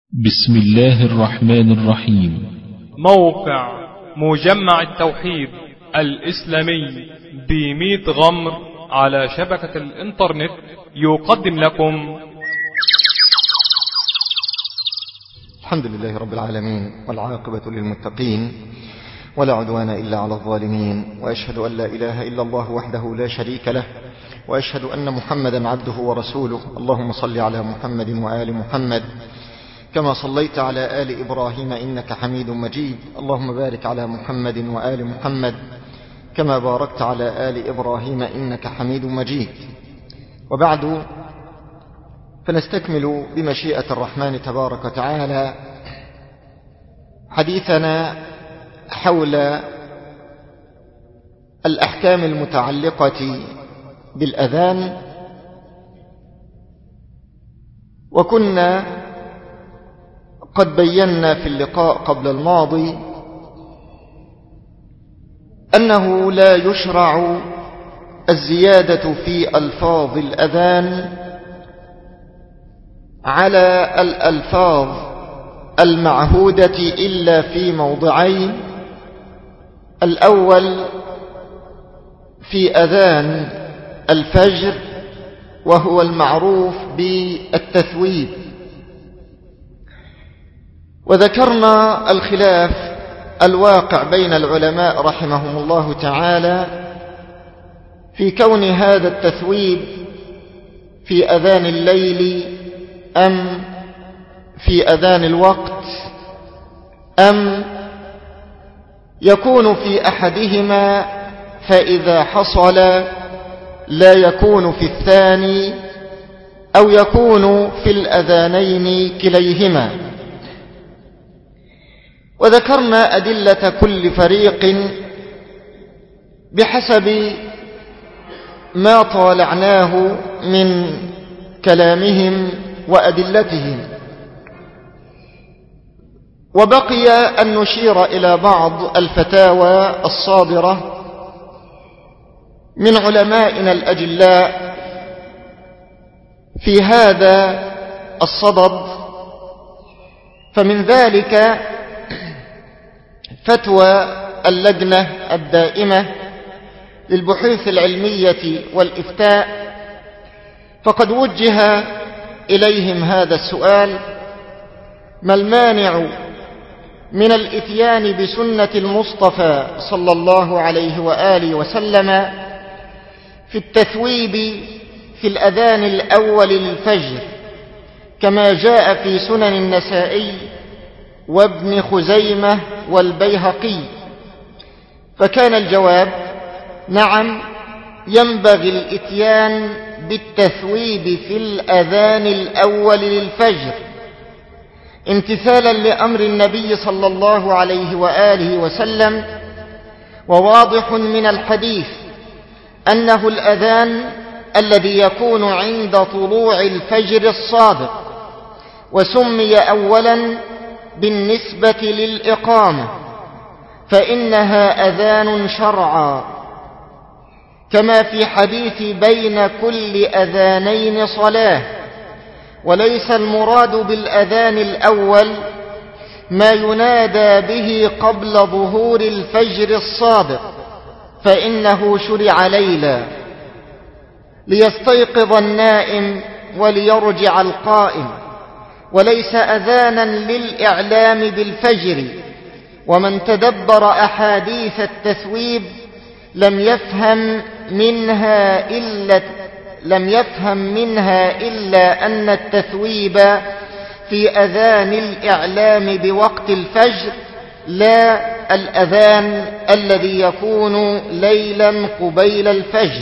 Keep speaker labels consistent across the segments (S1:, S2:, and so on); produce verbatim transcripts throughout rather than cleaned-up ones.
S1: بسم الله الرحمن الرحيم.
S2: موقع مجمع التوحيد الإسلامي بميت غمر على شبكة الإنترنت يقدم لكم
S3: الحمد لله رب العالمين، والعاقبة للمتقين، ولا عدوان إلا على الظالمين، وأشهد أن لا إله إلا الله وحده لا شريك له، وأشهد أن محمدا عبده ورسوله. اللهم صل على محمد وآل محمد كما صليت على آل إبراهيم إنك حميد مجيد. اللهم بارك على محمد وآل محمد كما باركت على آل إبراهيم إنك حميد مجيد. وبعد، فنستكمل بمشيئة الرحمن تبارك وتعالى حديثنا حول الأحكام المتعلقة بالأذان. وكنا قد بينا في اللقاء قبل الماضي أنه لا يشرع الزيادة في ألفاظ الأذان على الألفاظ المعهودة إلا في موضعين: الأول في أذان الفجر، وهو المعروف بالتثويب. وذكرنا الخلاف الواقع بين العلماء رحمهم الله تعالى في كون هذا التثويب في أذان الليل أم في أذان الوقت، أم يكون في أحدهما فإذا حصل لا يكون في الثاني، أو يكون في الأذانين كليهما. وذكرنا أدلة كل فريق بحسب ما طالعناه من كلامهم وأدلتهم. وبقي أن نشير إلى بعض الفتاوى الصادرة من علمائنا الأجلاء في هذا الصدد. فمن ذلك فتوى اللجنة الدائمة للبحوث العلمية والإفتاء، فقد وجه إليهم هذا السؤال: ما المانع من الإتيان بسنة المصطفى صلى الله عليه وآله وسلم في التثويب في الأذان الأول للفجر كما جاء في سنن النسائي وابن خزيمة والبيهقي؟ فكان الجواب: نعم، ينبغي الإتيان بالتثويب في الأذان الأول للفجر امتثالا لأمر النبي صلى الله عليه وآله وسلم. وواضح من الحديث أنه الأذان الذي يكون عند طلوع الفجر الصادق، وسمي أولا بالنسبة للإقامة، فإنها أذان شرعا، كما في حديث بين كل أذانين صلاة. وليس المراد بالأذان الأول ما ينادى به قبل ظهور الفجر الصادق، فإنه شرع ليلا ليستيقظ النائم وليرجع القائم، وليس أذانا للإعلام بالفجر. ومن تدبر أحاديث التثويب لم يفهم منها إلا لم يفهم منها إلا أن التثويب في أذان الإعلام بوقت الفجر، لا الأذان الذي يكون ليلا قبيل الفجر.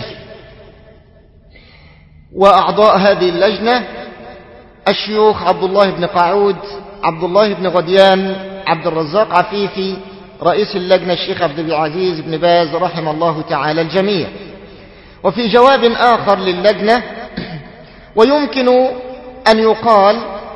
S3: وأعضاء هذه اللجنة الشيوخ عبد الله بن قعود، عبد الله بن غديان، عبد الرزاق عفيفي، رئيس اللجنة الشيخ عبد العزيز بن باز رحمه الله تعالى الجميع. وفي جواب آخر للجنة: ويمكن أن يقال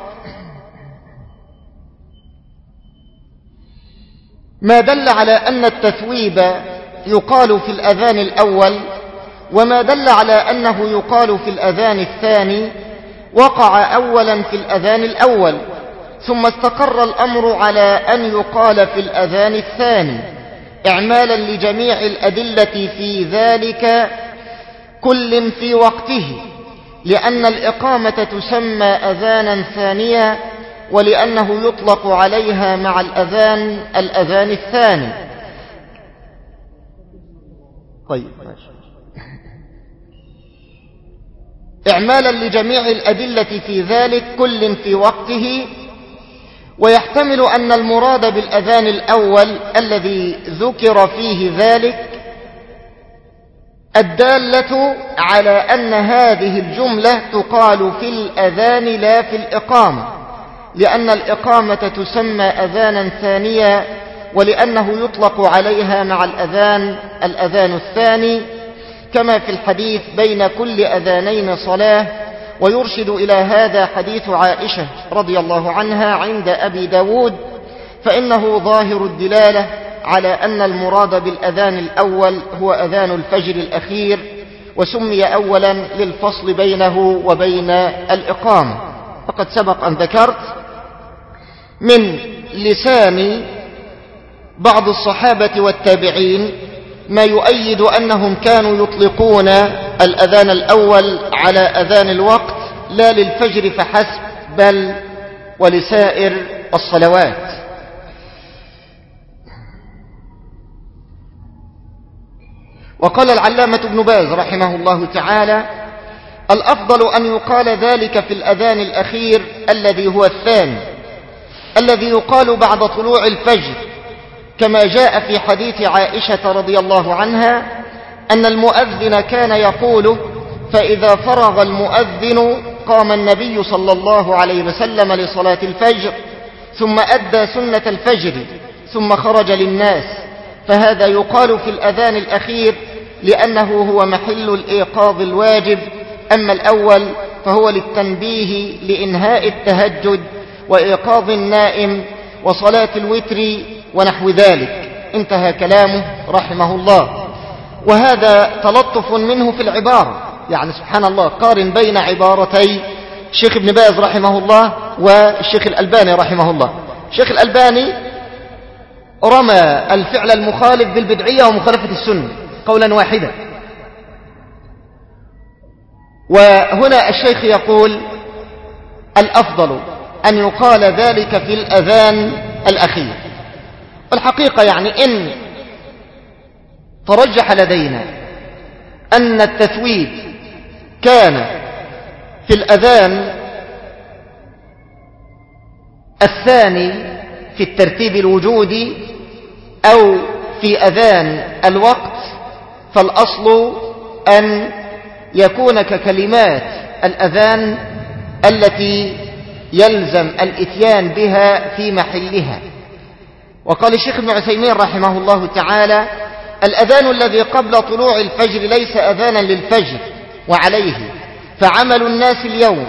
S3: ما دل على أن التثويب يقال في الأذان الأول وما دل على أنه يقال في الأذان الثاني وقع أولا في الأذان الأول، ثم استقر الأمر على أن يقال في الأذان الثاني إعمالا لجميع الأدلة في ذلك كل في وقته، لأن الإقامة تسمى أذانا ثانيا، ولأنه يطلق عليها مع الأذان الأذان الثاني. طيب ماشي. إعمالا لجميع الأدلة في ذلك كل في وقته، ويحتمل أن المراد بالأذان الأول الذي ذكر فيه ذلك الدالة على أن هذه الجملة تقال في الأذان لا في الإقامة، لأن الإقامة تسمى أذانا ثانيا، ولأنه يطلق عليها مع الأذان الأذان الثاني، كما في الحديث بين كل أذانين صلاة. ويرشد إلى هذا حديث عائشة رضي الله عنها عند أبي داود، فإنه ظاهر الدلالة على أن المراد بالأذان الأول هو أذان الفجر الأخير، وسمي أولا للفصل بينه وبين الإقامة. فقد سبق أن ذكرت من لسان بعض الصحابة والتابعين ما يؤيد أنهم كانوا يطلقون الأذان الأول على أذان الوقت لا للفجر فحسب، بل ولسائر الصلوات. وقال العلامة ابن باز رحمه الله تعالى: الأفضل أن يقال ذلك في الأذان الأخير الذي هو الثاني، الذي يقال بعد طلوع الفجر، كما جاء في حديث عائشة رضي الله عنها أن المؤذن كان يقول: فإذا فرغ المؤذن قام النبي صلى الله عليه وسلم لصلاة الفجر، ثم أدى سنة الفجر، ثم خرج للناس. فهذا يقال في الأذان الأخير لأنه هو محل الإيقاظ الواجب، أما الأول فهو للتنبيه لإنهاء التهجد وإيقاظ النائم وصلاة الوتر ونحو ذلك. انتهى كلامه رحمه الله. وهذا تلطف منه في العبارة، يعني سبحان الله قارن بين عبارتي الشيخ ابن باز رحمه الله والشيخ الألباني رحمه الله. الشيخ الألباني رمى الفعل المخالف بالبدعية ومخالفة السنة قولا واحدا، وهنا الشيخ يقول: الأفضل أن يقال ذلك في الأذان الأخير. والحقيقة يعني إن ترجح لدينا أن التثويب كان في الأذان الثاني في الترتيب الوجودي أو في أذان الوقت، فالأصل أن يكون ككلمات الأذان التي يلزم الإتيان بها في محلها. وقال الشيخ ابن عثيمين رحمه الله تعالى: الأذان الذي قبل طلوع الفجر ليس أذانا للفجر، وعليه فعمل الناس اليوم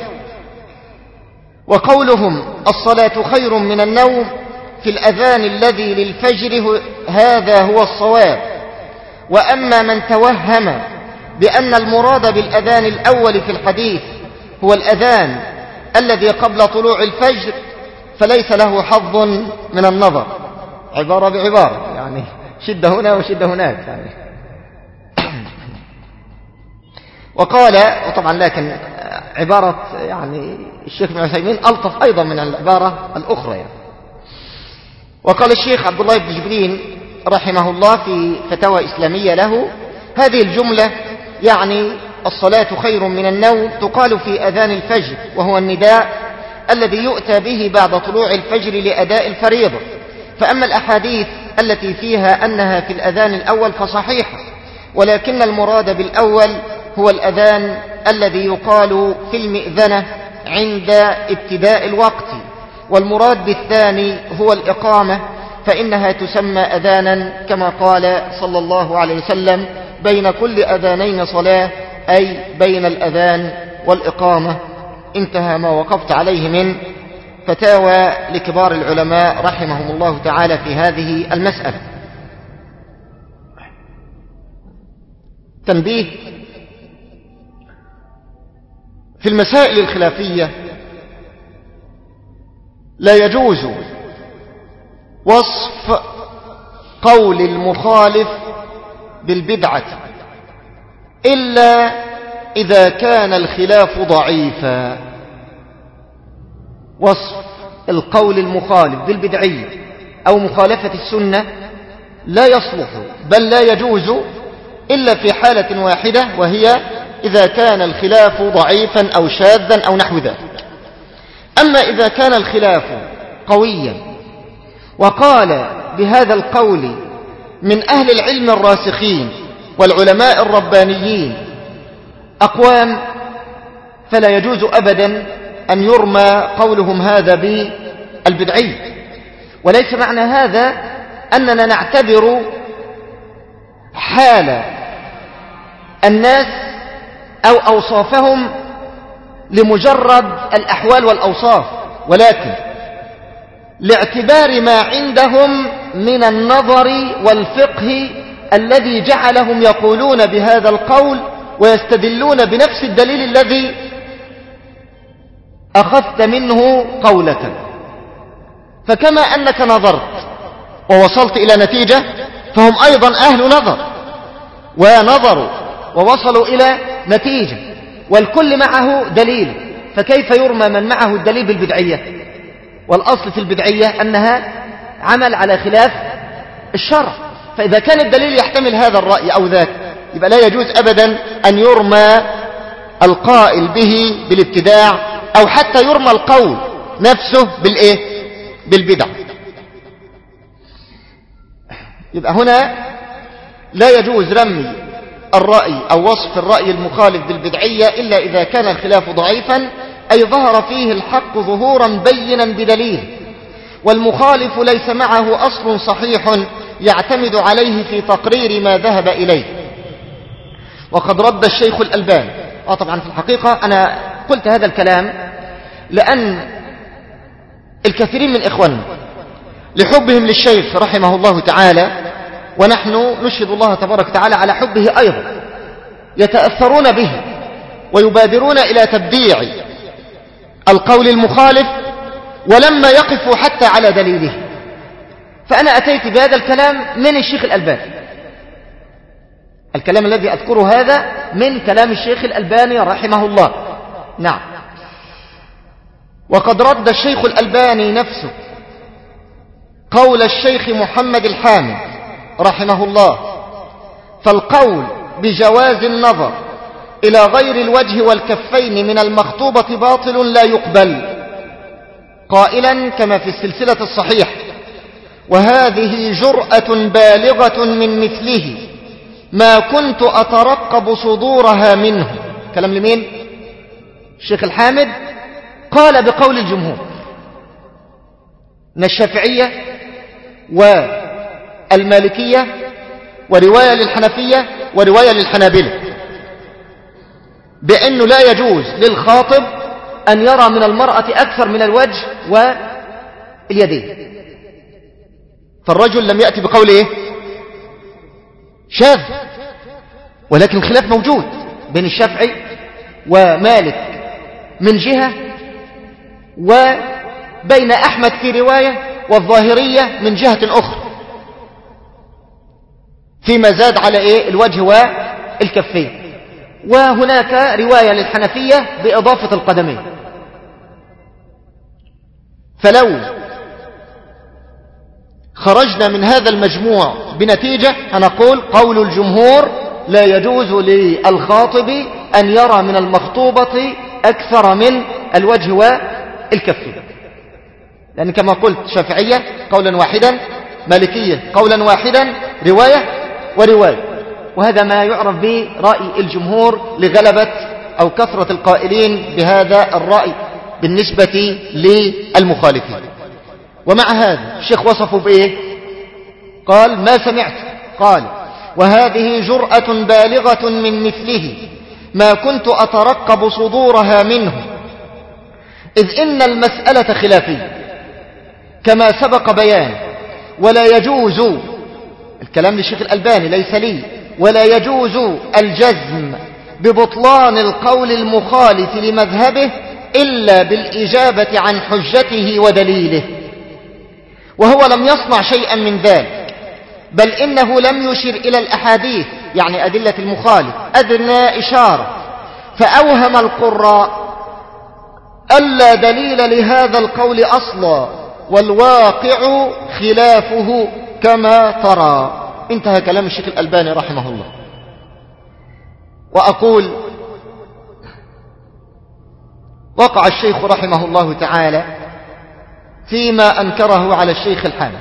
S3: وقولهم الصلاة خير من النوم في الأذان الذي للفجر هذا هو الصواب. وأما من توهم بأن المراد بالأذان الأول في الحديث هو الأذان الذي قبل طلوع الفجر فليس له حظ من النظر. عبارة بعبارة، يعني شدة هنا وشدة هناك يعني. وقال، وطبعا لكن عبارة يعني الشيخ ابن عثيمين ألطف أيضا من العبارة الأخرى يعني. وقال الشيخ عبد الله بن جبرين رحمه الله في فتاوى إسلامية له: هذه الجملة يعني الصلاة خير من النوم تقال في أذان الفجر، وهو النداء الذي يؤتى به بعد طلوع الفجر لأداء الفريضة. فأما الأحاديث التي فيها أنها في الأذان الأول فصحيحة، ولكن المراد بالأول هو الأذان الذي يقال في المئذنة عند ابتداء الوقت، والمراد بالثاني هو الإقامة، فإنها تسمى أذانا كما قال صلى الله عليه وسلم: بين كل أذانين صلاة، أي بين الأذان والإقامة. انتهى ما وقفت عليه من فتاوى لكبار العلماء رحمهم الله تعالى في هذه المسألة. تنبيه: في المسائل الخلافية لا يجوز وصف قول المخالف بالبدعة إلا إذا كان الخلاف ضعيفا. وصف القول المخالف بالبدعية أو مخالفة السنة لا يصلح بل لا يجوز إلا في حالة واحدة، وهي إذا كان الخلاف ضعيفا أو شاذا أو نحو ذلك. أما إذا كان الخلاف قويا وقال بهذا القول من أهل العلم الراسخين والعلماء الربانيين أقوام، فلا يجوز أبدا أن يرمى قولهم هذا بالبدعي. وليس معنى هذا أننا نعتبر حال الناس أو أوصافهم لمجرد الأحوال والأوصاف، ولكن لاعتبار ما عندهم من النظر والفقه الذي جعلهم يقولون بهذا القول ويستدلون بنفس الدليل الذي أخذت منه قولة. فكما أنك نظرت ووصلت إلى نتيجة، فهم أيضا أهل نظر ونظروا ووصلوا إلى نتيجة، والكل معه دليل. فكيف يرمى من معه الدليل بالبدعية؟ والأصل في البدعية أنها عمل على خلاف الشرع. فإذا كان الدليل يحتمل هذا الرأي أو ذاك، يبقى لا يجوز أبدا أن يرمى القائل به بالابتداع، أو حتى يرمى القول نفسه بالإيه؟ بالبدع. يبقى هنا لا يجوز رمي الرأي أو وصف الرأي المخالف بالبدعية إلا إذا كان الخلاف ضعيفا، أي ظهر فيه الحق ظهورا بينا بدليل، والمخالف ليس معه أصل صحيح يعتمد عليه في تقرير ما ذهب إليه. وقد رد الشيخ الألباني. آه طبعا في الحقيقة أنا قلت هذا الكلام لأن الكثيرين من إخواننا لحبهم للشيخ رحمه الله تعالى، ونحن نشهد الله تبارك وتعالى على حبه أيضا، يتأثرون به ويبادرون إلى تبديع القول المخالف ولما يقفوا حتى على دليله. فأنا أتيت بهذا الكلام من الشيخ الألباني. الكلام الذي أذكره هذا من كلام الشيخ الألباني رحمه الله. نعم. وقد رد الشيخ الألباني نفسه قول الشيخ محمد الحامد رحمه الله، فالقول بجواز النظر إلى غير الوجه والكفين من المخطوبة باطل لا يقبل، قائلا كما في السلسلة الصحيح: وهذه جرأة بالغة من مثله ما كنت أترقب صدورها منه. كلام لمين؟ الشيخ الحامد قال بقول الجمهور من الشافعية والمالكية ورواية للحنفية ورواية للحنابلة بأنه لا يجوز للخاطب أن يرى من المرأة أكثر من الوجه واليدين. فالرجل لم يأتي بقول إيه؟ شاذ، ولكن الخلاف موجود بين الشافعي ومالك من جهة، وبين أحمد في رواية، والظاهرية من جهة أخرى، فيما زاد على إيه؟ الوجه والكفين. وهناك رواية للحنفية بإضافة القدمين. فلو خرجنا من هذا المجموع بنتيجة هنقول قول الجمهور لا يجوز للخاطب أن يرى من المخطوبة أكثر من الوجه والكفين، لأن كما قلت شافعية قولا واحدا، مالكية قولا واحدا، رواية ورواية. وهذا ما يعرف به رأي الجمهور لغلبة أو كثرة القائلين بهذا الرأي بالنسبة للمخالفين. ومع هذا الشيخ وصفه بإيه؟ قال ما سمعت، قال وهذه جرأة بالغة من مثله ما كنت أترقب صدورها منه، إذ إن المسألة خلافية كما سبق بيان، ولا يجوز، الكلام للشيخ الألباني ليس لي، ولا يجوز الجزم ببطلان القول المخالف لمذهبه إلا بالإجابة عن حجته ودليله، وهو لم يصنع شيئا من ذلك، بل إنه لم يشر إلى الأحاديث يعني أدلة المخالف أدنى إشارة، فأوهم القراء ألا دليل لهذا القول أصلا، والواقع خلافه كما ترى. انتهى كلام الشيخ الألباني رحمه الله. وأقول وقع الشيخ رحمه الله تعالى فيما أنكره على الشيخ الحامد،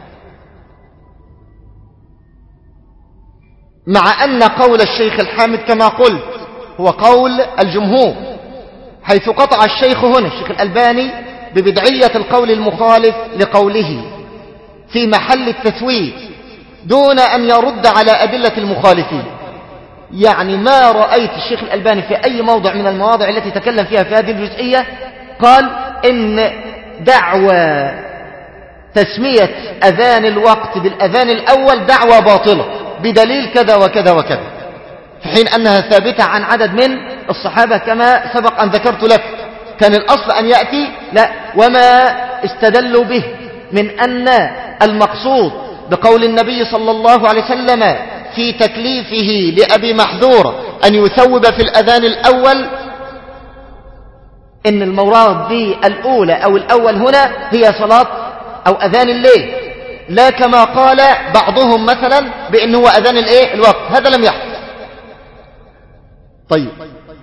S3: مع أن قول الشيخ الحامد كما قلت هو قول الجمهور، حيث قطع الشيخ هنا الشيخ الألباني ببدعية القول المخالف لقوله في محل التثويب دون أن يرد على أدلة المخالفين. يعني ما رأيت الشيخ الألباني في أي موضع من المواضع التي تكلم فيها في هذه الجزئية قال إن دعوى تسمية أذان الوقت بالأذان الأول دعوى باطلة بدليل كذا وكذا وكذا، في حين أنها ثابتة عن عدد من الصحابة كما سبق أن ذكرت لك. كان الأصل أن يأتي لا وما استدلوا به من أن المقصود بقول النبي صلى الله عليه وسلم في تكليفه لأبي محذور أن يثوب في الأذان الأول إن المراد دي الأولى أو الأول هنا هي صلاة أو أذان الليل، لا كما قال بعضهم مثلا بأنه هو أذان الإيه الوقت. هذا لم يحدث. طيب،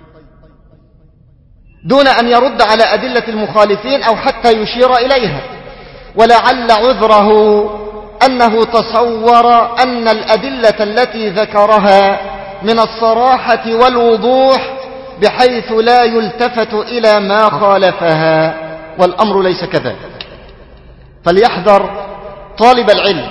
S3: دون أن يرد على أدلة المخالفين أو حتى يشير إليها، ولعل عذره أنه تصور أن الأدلة التي ذكرها من الصراحة والوضوح بحيث لا يلتفت إلى ما خالفها، والأمر ليس كذلك. فليحذر طالب العلم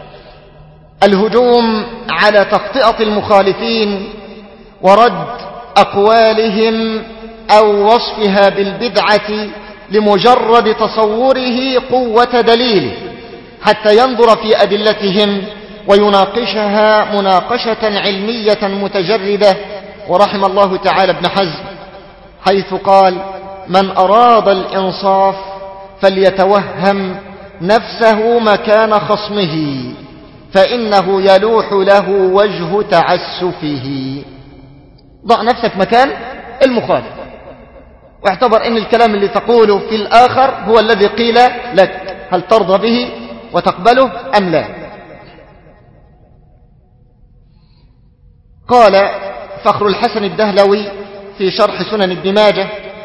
S3: الهجوم على تخطئة المخالفين ورد أقوالهم أو وصفها بالبدعة لمجرد تصوره قوة دليله، حتى ينظر في أدلتهم ويناقشها مناقشة علمية متجردة. ورحم الله تعالى ابن حزم حيث قال: من أراد الإنصاف فليتوهم نفسه مكان خصمه، فإنه يلوح له وجه تعسفه. ضع نفسك مكان المخالف، واعتبر ان الكلام اللي تقوله في الآخر هو الذي قيل لك، هل ترضى به وتقبله أم لا؟ قال فخر الحسن الدهلوي في شرح سنن ابن ماجه: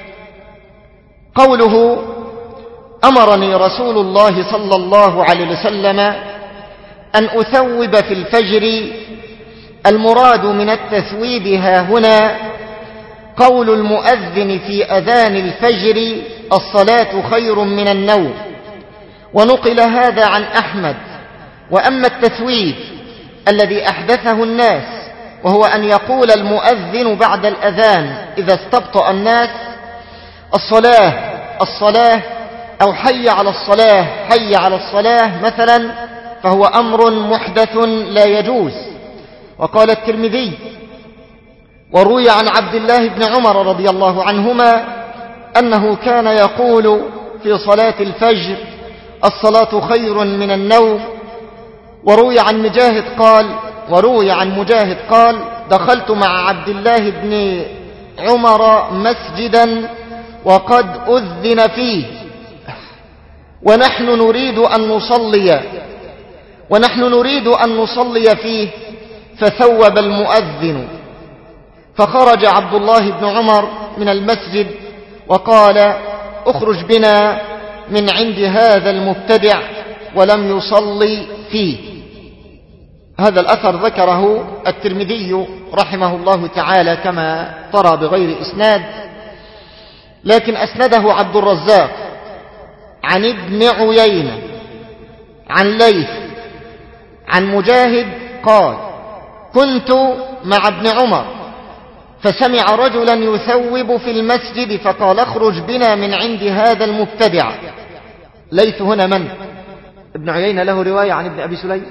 S3: قوله أمرني رسول الله صلى الله عليه وسلم أن أثوب في الفجر، المراد من التثويب ها هنا قول المؤذن في أذان الفجر: الصلاة خير من النوم. ونقل هذا عن أحمد. وأما التثويب الذي أحدثه الناس، وهو أن يقول المؤذن بعد الأذان إذا استبطأ الناس: الصلاة الصلاة، أو حي على الصلاة حي على الصلاة مثلا، فهو أمر محدث لا يجوز. وقال الترمذي: وروي عن عبد الله بن عمر رضي الله عنهما أنه كان يقول في صلاة الفجر: الصلاة خير من النوم. وروي عن مجاهد قال وروي عن مجاهد قال: دخلت مع عبد الله بن عمر مسجدا وقد أذن فيه ونحن نريد أن نصلي ونحن نريد أن نصلي فيه، فثوب المؤذن، فخرج عبد الله بن عمر من المسجد وقال: اخرج بنا من عند هذا المبتدع، ولم يصلي فيه. هذا الأثر ذكره الترمذي رحمه الله تعالى كما ترى بغير إسناد، لكن أسنده عبد الرزاق عن ابن عيينة عن ليث عن مجاهد قال: كنت مع ابن عمر فسمع رجلا يثوب في المسجد فقال: اخرج بنا من عند هذا المبتدع. ليث هنا من؟ ابن عيينة له رواية عن ابن أبي سليم،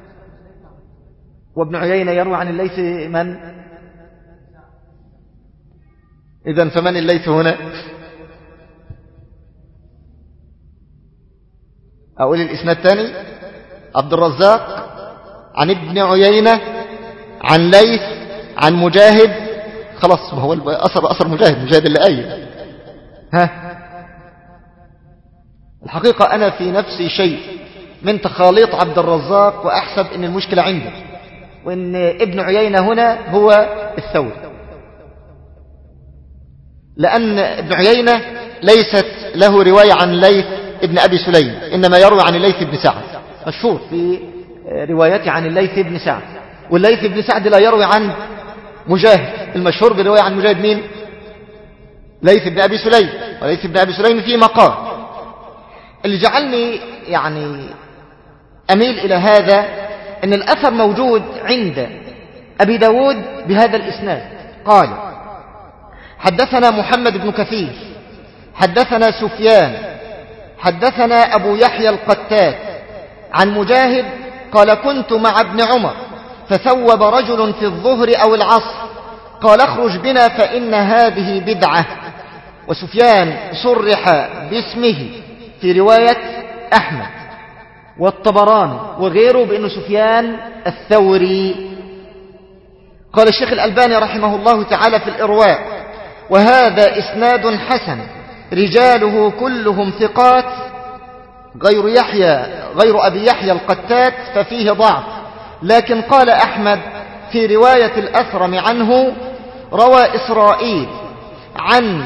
S3: وابن عيينة يروي عن الليث من؟ إذن فمن الليث هنا؟ أقول الإسناد الثاني: عبد الرزاق عن ابن عيينة عن ليث عن مجاهد. خلاص، ما هو أثر أثر مجاهد مجاهد اللي قايل. ها، الحقيقة أنا في نفسي شيء من تخاليط عبد الرزاق، وأحسب أن المشكلة عنده، وأن ابن عيينة هنا هو الثوري، لأن ابن عيينة ليست له رواية عن ليث ابن أبي سليم، إنما يروي عن الليث بن سعد، مشهور في روايته عن الليث بن سعد. والليث بن سعد لا يروي عن مجاهد، المشهور برواية عن مجاهد مين؟ ليث بن أبي سليم، وليث بن أبي سليم فيه مقال. اللي جعلني يعني أميل إلى هذا أن الأثر موجود عند أبي داود بهذا الإسناد. قال: حدثنا محمد بن كثير حدثنا سفيان حدثنا أبو يحيى القتات عن مجاهد قال: كنت مع ابن عمر فثوب رجل في الظهر أو العصر، قال: اخرج بنا فإن هذه بدعة. وسفيان صرح باسمه في رواية أحمد والطبراني وغيره بأنه سفيان الثوري. قال الشيخ الألباني رحمه الله تعالى في الإرواء: وهذا إسناد حسن رجاله كلهم ثقات غير يحيى غير أبي يحيى القتات ففيه ضعف. لكن قال أحمد في رواية الأثرم عنه: روى إسرائيل عن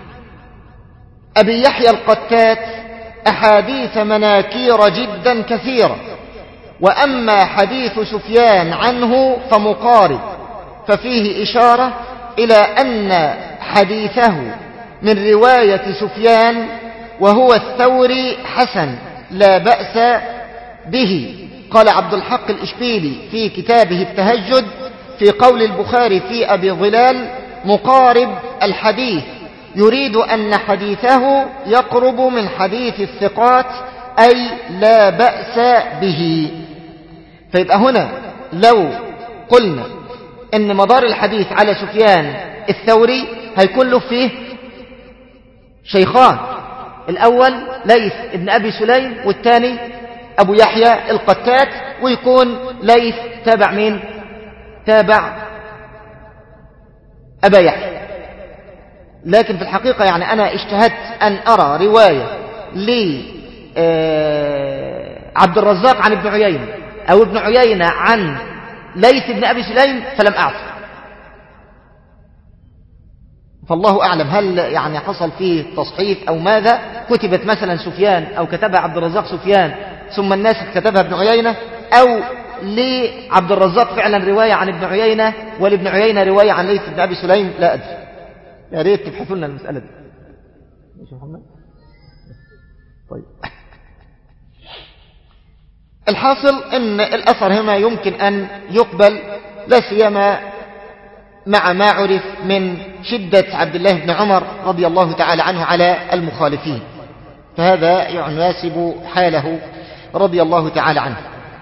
S3: أبي يحيى القتات أحاديث مناكير جدا كثيرة، وأما حديث سفيان عنه فمقارب، ففيه إشارة إلى أن حديثه من رواية سفيان وهو الثوري حسن لا بأس به. قال عبد الحق الإشبيلي في كتابه التهجد في قول البخاري في أبي ظلال: مقارب الحديث، يريد أن حديثه يقرب من حديث الثقات، أي لا بأس به. فيبقى هنا لو قلنا أن مدار الحديث على سفيان الثوري هيكون له فيه شيخان: الأول ليث ابن أبي سليم، والثاني أبو يحيى القتات، ويكون ليث تابع مين؟ تابع أبا يحيى. لكن في الحقيقة يعني أنا اجتهدت أن أرى رواية لعبد الرزاق عن ابن عيينة أو ابن عيينة عن ليث ابن أبي سليم فلم أعرف. فالله أعلم هل يعني حصل فيه تصحيف أو ماذا، كتبت مثلا سفيان أو كتبها عبد الرزاق سفيان ثم الناس كتبها ابن عيينة، أو لعبد الرزاق فعلا رواية عن ابن عيينة ولابن عيينة رواية عن ليث بن أبي سليم، لا أدري. يا ريت تبحثوا لنا المسألة دي. ماشي محمد؟ طيب. الحاصل أن الأثر هنا يمكن أن يقبل، لا سيما مع ما عرف من شدة عبد الله بن عمر رضي الله تعالى عنه على المخالفين، فهذا يناسب حاله رضي الله تعالى عنه.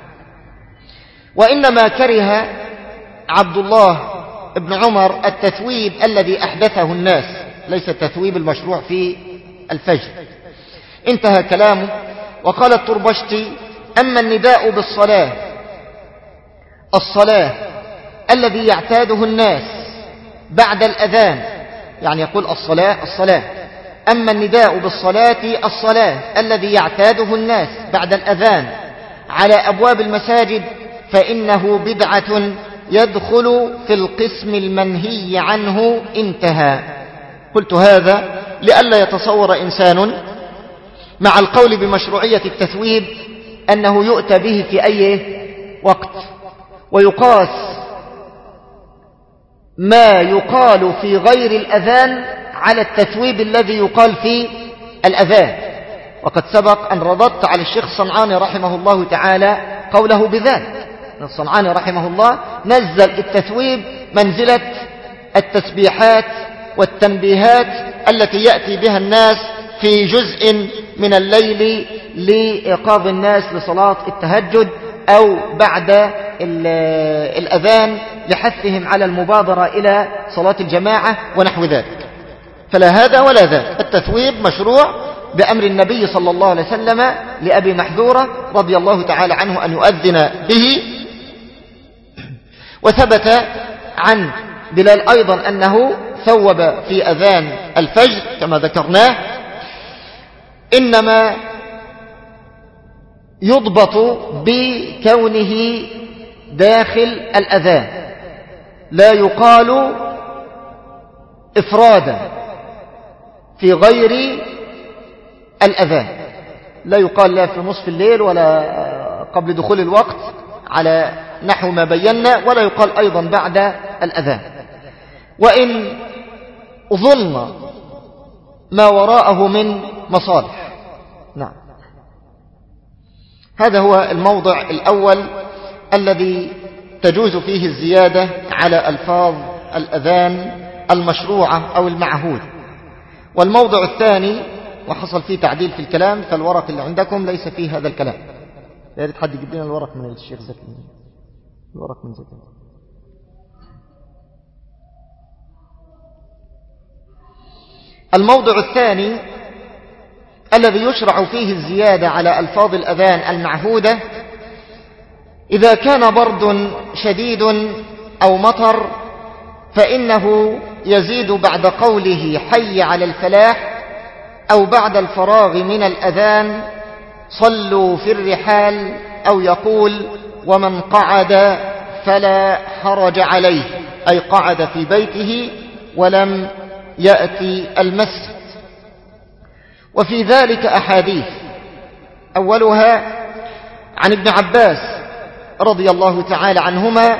S3: وإنما كره عبد الله بن عمر التثويب الذي أحدثه الناس، ليس التثويب المشروع في الفجر. انتهى كلامه. وقال الطربشتي: أما النداء بالصلاة الصلاة الذي يعتاده الناس بعد الأذان، يعني يقول الصلاة الصلاة، أما النداء بالصلاة الصلاة الذي يعتاده الناس بعد الأذان على أبواب المساجد فإنه بدعة يدخل في القسم المنهي عنه. انتهى. قلت هذا لئلا يتصور إنسان مع القول بمشروعية التثويب أنه يؤتى به في أي وقت، ويقاس ما يقال في غير الأذان على التثويب الذي يقال في الأذان. وقد سبق أن رددت على الشيخ الصنعاني رحمه الله تعالى قوله بذلك. الصنعاني رحمه الله نزل التثويب منزلة التسبيحات والتنبيهات التي يأتي بها الناس في جزء من الليل لإيقاظ الناس لصلاة التهجد أو بعد الأذان لحثهم على المبادرة إلى صلاة الجماعة ونحو ذلك. فلا هذا ولا ذاك، التثويب مشروع بأمر النبي صلى الله عليه وسلم لأبي محذورة رضي الله تعالى عنه أن يؤذن به. وثبت عن بلال أيضا أنه ثوب في أذان الفجر كما ذكرناه. إنما يضبط بكونه داخل الأذان، لا يقال إفرادا في غير الأذان، لا يقال لا في نصف الليل ولا قبل دخول الوقت على نحو ما بينا، ولا يقال أيضا بعد الأذان، وإن ظن ما وراءه من مصالح. نعم، هذا هو الموضع الأول الذي تجوز فيه الزيادة على ألفاظ الأذان المشروعة أو المعهود. والموضع الثاني وحصل فيه تعديل في الكلام، فالورق اللي عندكم ليس فيه هذا الكلام. يا ريت حد يجيب لنا الورق من الشيخ زكي، الورق من زكي. الموضع الثاني الذي يشرع فيه الزيادة على ألفاظ الأذان المعهودة: إذا كان برد شديد أو مطر فإنه يزيد بعد قوله حي على الفلاح أو بعد الفراغ من الأذان صلوا في الرحال، أو يقول ومن قعد فلا حرج عليه، أي قعد في بيته ولم يأتي المسجد. وفي ذلك أحاديث، أولها عن ابن عباس رضي الله تعالى عنهما،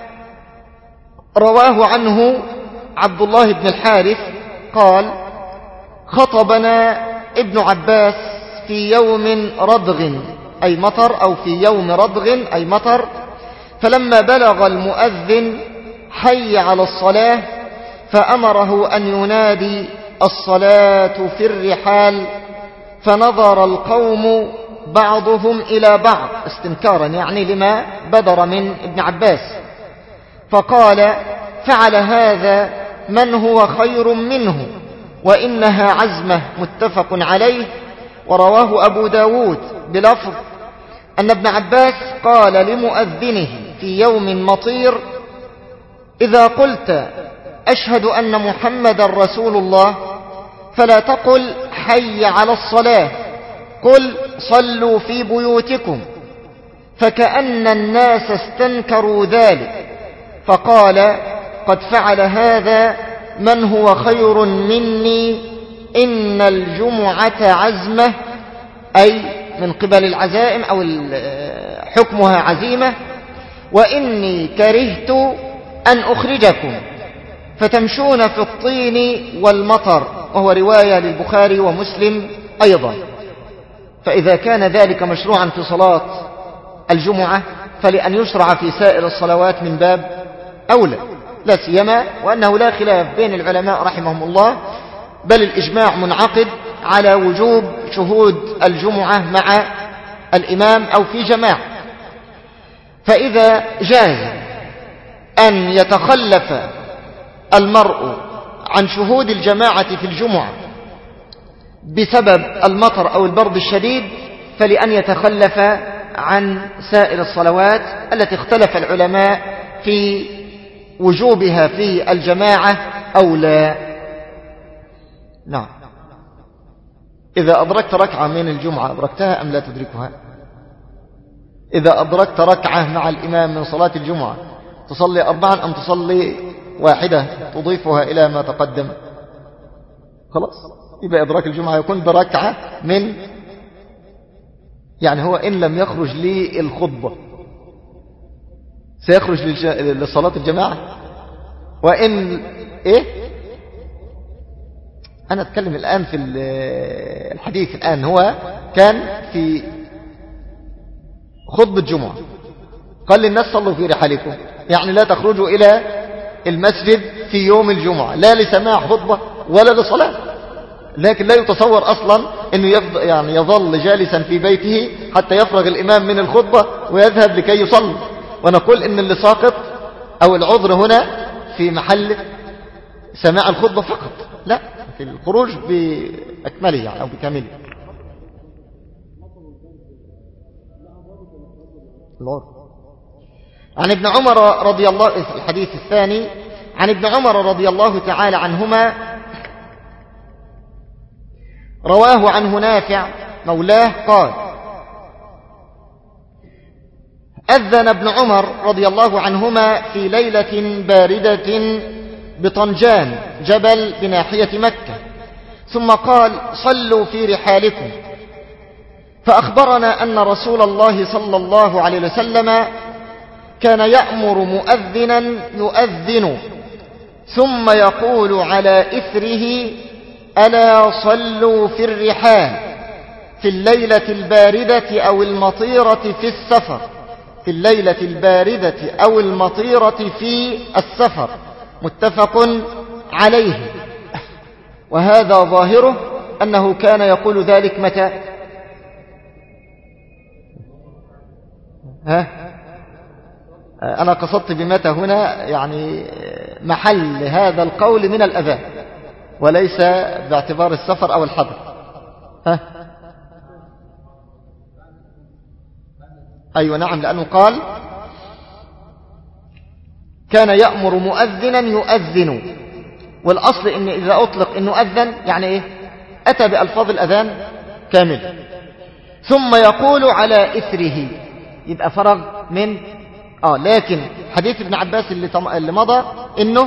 S3: رواه عنه عبد الله بن الحارث قال: خطبنا ابن عباس في يوم ردغ أي مطر، أو في يوم ردغ أي مطر، فلما بلغ المؤذن حي على الصلاة فأمره أن ينادي الصلاة في الرحال، فنظر القوم بعضهم إلى بعض استنكارا يعني لما بدر من ابن عباس، فقال: فعل هذا من هو خير منه وإنها عزمة، متفق عليه. ورواه أبو داود بلفظ أن ابن عباس قال لمؤذنه في يوم مطير: إذا قلت أشهد أن محمد رسول الله فلا تقل حي على الصلاة، قل صلوا في بيوتكم، فكأن الناس استنكروا ذلك، فقال: قد فعل هذا من هو خير مني، إن الجمعة عزمة، أي من قبل العزائم أو حكمها عزيمة، وإني كرهت أن أخرجكم فتمشون في الطين والمطر، وهو رواية للبخاري ومسلم أيضا. فإذا كان ذلك مشروعا في صلاة الجمعة فلأن يشرع في سائر الصلوات من باب أولى، لا سيما وأنه لا خلاف بين العلماء رحمهم الله، بل الإجماع منعقد على وجوب شهود الجمعة مع الإمام أو في جماعة. فإذا جاز أن يتخلف المرء عن شهود الجماعة في الجمعة بسبب المطر أو البرد الشديد، فلأن يتخلف عن سائر الصلوات التي اختلف العلماء في وجوبها في الجماعة أو لا. نعم، إذا أدركت ركعة من الجمعة أدركتها أم لا تدركها؟ إذا أدركت ركعة مع الإمام من صلاة الجمعة تصلي أربعا أم تصلي واحدة تضيفها إلى ما تقدم؟ خلاص، يبقى إدراك الجمعة يكون بركعة من، يعني هو إن لم يخرج للخطبة سيخرج لصلاة الجماعة، وإن إيه أنا أتكلم الآن في الحديث الآن، هو كان في خطبة جمعة قال للناس صلوا في رحالكم، يعني لا تخرجوا إلى المسجد في يوم الجمعة، لا لسماع خطبة ولا لصلاة. لكن لا يتصور أصلا أنه يفضل يعني يظل جالسا في بيته حتى يفرغ الإمام من الخطبة ويذهب لكي يصلي. ونقول أن اللي ساقط أو العذر هنا في محل سماع الخطبة فقط، لا في الخروج بأكمله يعني أو بكامله. العرف. عن ابن عمر رضي الله الحديث الثاني عن ابن عمر رضي الله تعالى عنهما رواه عنه نافع مولاه قال أذن ابن عمر رضي الله عنهما في ليلة باردة بطنجان جبل بناحية مكة، ثم قال صلوا في رحالكم، فأخبرنا أن رسول الله صلى الله عليه وسلم كان يأمر مؤذنا يؤذن ثم يقول على إثره ألا صلوا في الرحال في الليلة الباردة أو المطيرة في السفر في الليلة الباردة أو المطيرة في السفر، متفق عليه. وهذا ظاهره أنه كان يقول ذلك متى؟ ها؟ أنا قصدت بمتى هنا يعني محل هذا القول من الأذان، وليس باعتبار السفر أو الحضر. ها؟ أيوة نعم، لأنه قال كان يأمر مؤذنا يؤذن، والأصل إن إذا أطلق إنه أذن يعني إيه؟ أتى بألفاظ الأذان كامل، ثم يقول على إثره، يبقى فرغ من آه لكن حديث ابن عباس اللي, طم... اللي مضى إنه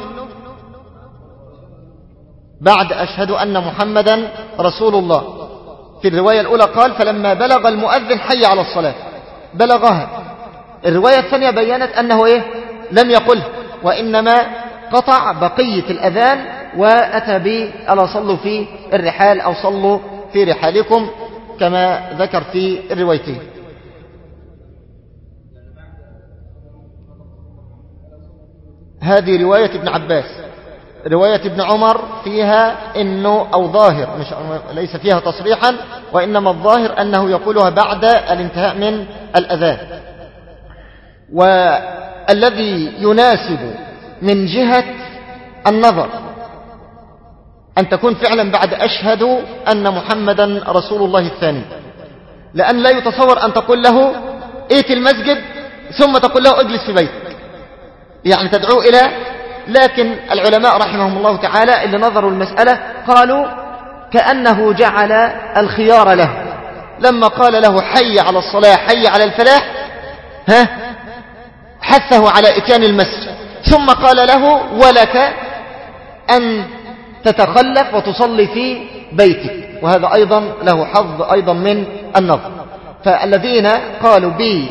S3: بعد أشهد أن محمدا رسول الله. في الرواية الأولى قال فلما بلغ المؤذن حي على الصلاة، بلغها. الرواية الثانية بيّنت أنه إيه؟ لم يقل، وإنما قطع بقية الأذان وأتى به ألا صلوا في الرحال أو صلوا في رحالكم كما ذكر في الروايتين. هذه رواية ابن عباس. رواية ابن عمر فيها إنه أو ظاهر مش ليس فيها تصريحا، وإنما الظاهر أنه يقولها بعد الانتهاء من الأذان. والذي يناسب من جهة النظر أن تكون فعلا بعد أشهد أن محمدا رسول الله الثاني، لأن لا يتصور أن تقول له ائت المسجد ثم تقول له اجلس في بيتك، يعني تدعو إلى. لكن العلماء رحمهم الله تعالى اللي نظروا المسألة قالوا كأنه جعل الخيار له، لما قال له حي على الصلاة حي على الفلاح ها حثه على إتيان المسجد، ثم قال له ولك أن تتخلف وتصلي في بيتك، وهذا أيضا له حظ أيضا من النظر. فالذين قالوا بي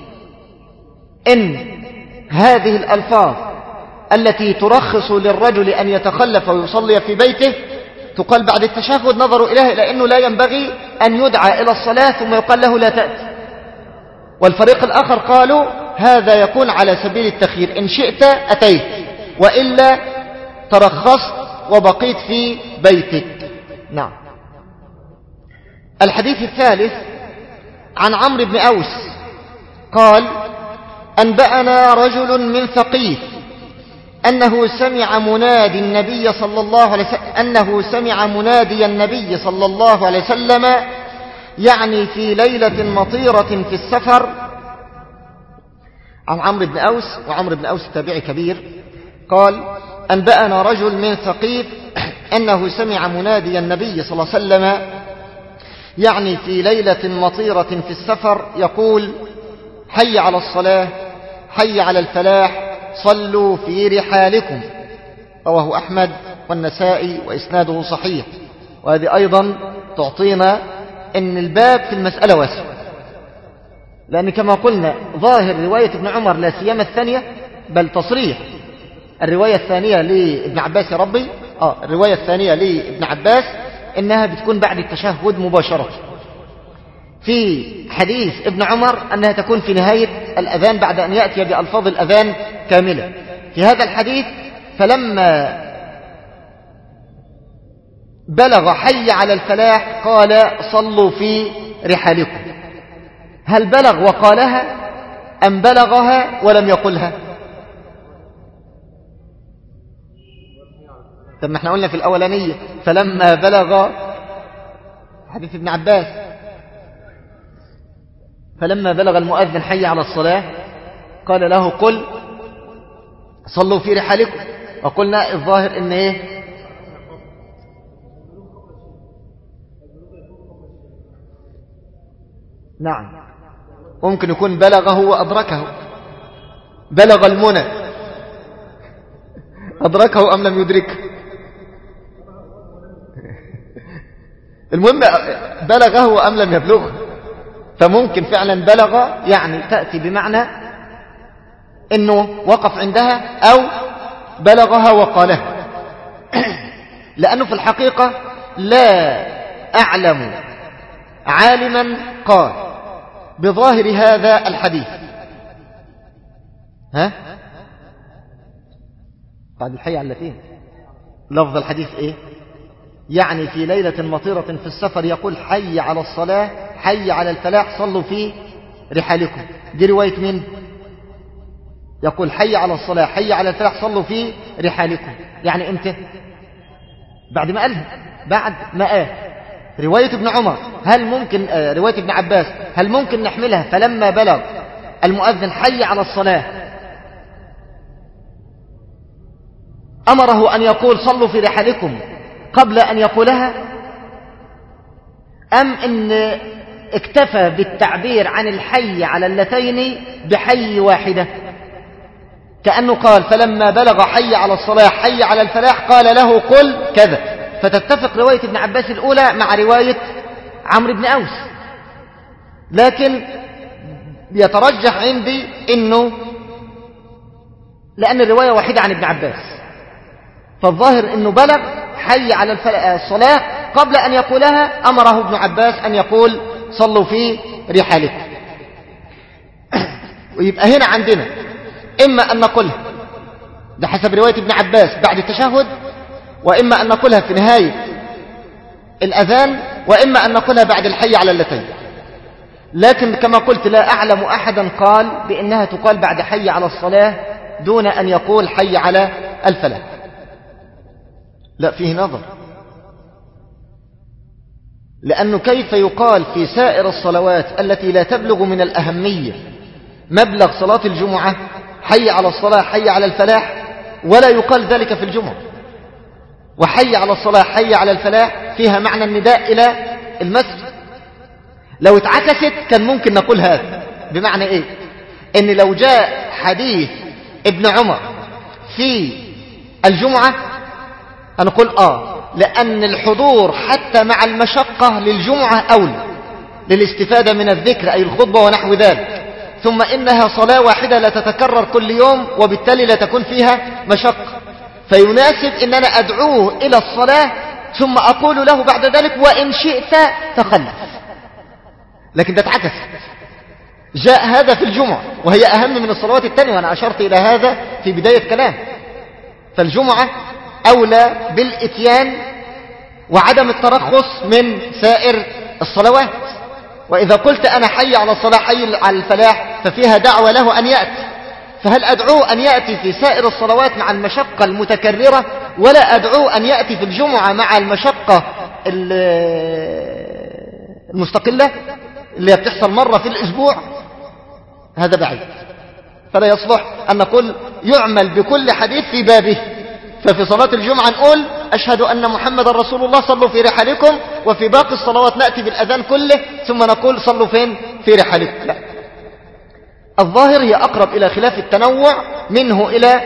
S3: إن هذه الألفاظ التي ترخص للرجل أن يتخلف ويصلي في بيته تقال بعد التشهد، نظروا إليه لأنه لا ينبغي أن يدعى إلى الصلاة ثم يقال له لا تأتي. والفريق الآخر قالوا هذا يكون على سبيل التخيير، إن شئت أتيت وإلا ترخصت وبقيت في بيتك. نعم. الحديث الثالث عن عمرو بن أوس قال أنبأنا رجل من ثقيف أنه سمع منادي النبي صلى الله عليه وسلم أنه سمع منادي النبي صلى الله عليه وسلم يعني في ليلة مطيرة في السفر. عن عمرو بن أوس، وعمرو بن أوس تابعي كبير، قال أنبأنا رجل من ثقيف أنه سمع منادي النبي صلى الله عليه وسلم يعني في ليلة مطيرة في السفر يقول حي على الصلاة حي على الفلاح صلوا في رحالكم. رواه أحمد والنسائي وإسناده صحيح. وهذه أيضا تعطينا أن الباب في المسألة واسع، لأن كما قلنا ظاهر رواية ابن عمر لا سيما الثانية بل تصريح الرواية الثانية لابن عباس يا ربي آه الرواية الثانية لابن عباس إنها بتكون بعد التشهد مباشرة. في حديث ابن عمر أنها تكون في نهاية الأذان بعد أن يأتي بألفاظ الأذان كاملة. في هذا الحديث فلما بلغ حي على الفلاح قال صلوا في رحالكم. هل بلغ وقالها أم بلغها ولم يقلها؟ طب ما احنا قلنا في الأولانية فلما بلغ حديث ابن عباس فلما بلغ المؤذن حي على الصلاة قال له قل صلوا في رحالكم. وقلنا الظاهر ان ايه نعم ممكن يكون بلغه وأدركه. بلغ المنى أدركه أم لم يدركه؟ المهم بلغه أم لم يبلغه. فممكن فعلا بلغ يعني تأتي بمعنى أنه وقف عندها أو بلغها وقالها. لأنه في الحقيقة لا أعلم عالما قال بظاهر هذا الحديث ها بعد الحي على فين لفظ الحديث ايه يعني في ليلة مطيرة في السفر يقول حي على الصلاة حي على الفلاح صلوا في رحالكم. دي رواية مين؟ يقول حي على الصلاة حي على الفلاح صلوا في رحالكم. يعني امتى؟ بعد ما قالها بعد ما قال. رواية ابن عمر هل ممكن آه رواية ابن عباس هل ممكن نحملها فلما بلغ المؤذن حي على الصلاة أمره أن يقول صلوا في رحالكم قبل أن يقولها، أم أن اكتفى بالتعبير عن الحي على اللتين بحي واحدة كأنه قال فلما بلغ حي على الصلاة حي على الفلاح قال له قل كذا. فتتفق رواية ابن عباس الأولى مع رواية عمرو بن أوس. لكن يترجح عندي أنه لأن الرواية واحدة عن ابن عباس فالظاهر أنه بلغ حي على الصلاة قبل أن يقولها أمره ابن عباس أن يقول صلوا في رحالكم. ويبقى هنا عندنا إما أن نقولها ده حسب رواية ابن عباس بعد التشهد، وإما أن نقولها في نهاية الأذان، وإما أن نقولها بعد الحي على اللتين. لكن كما قلت لا أعلم أحدا قال بأنها تقال بعد حي على الصلاة دون أن يقول حي على الفلاح. لا فيه نظر، لأنه كيف يقال في سائر الصلوات التي لا تبلغ من الأهمية مبلغ صلاة الجمعة حي على الصلاة حي على الفلاح، ولا يقال ذلك في الجمعة. وحي على الصلاة حي على الفلاح فيها معنى النداء إلى المسجد. لو اتعكست كان ممكن نقول هذا بمعنى إيه؟ إن لو جاء حديث ابن عمر في الجمعة هنقول آه لأن الحضور حتى مع المشقة للجمعة أولى للاستفادة من الذكر أي الخطبة ونحو ذلك، ثم إنها صلاة واحدة لا تتكرر كل يوم وبالتالي لا تكون فيها مشقة، فيناسب إن أنا أدعوه إلى الصلاة ثم أقول له بعد ذلك وإن شئت تخلف. لكن ده اتعكس، جاء هذا في الجمعة وهي أهم من الصلوات الثانية، وأنا أشرت إلى هذا في بداية كلام. فالجمعة أولى بالإتيان وعدم الترخص من سائر الصلوات. وإذا قلت أنا حي على الصلاة حي على الفلاح ففيها دعوة له أن يأتي، فهل أدعوه أن يأتي في سائر الصلوات مع المشقة المتكررة، ولا أدعوه أن يأتي في الجمعة مع المشقة المستقلة اللي بتحصل مرة في الأسبوع؟ هذا بعيد. فلا يصلح أن نقول يعمل بكل حديث في بابه. ففي صلاة الجمعة نقول أشهد أن محمد رسول الله صلوا في رحالكم، وفي باقي الصلوات نأتي بالأذان كله ثم نقول صلوا فين؟ في رحالكم. لا، الظاهر هي أقرب إلى خلاف التنوع منه إلى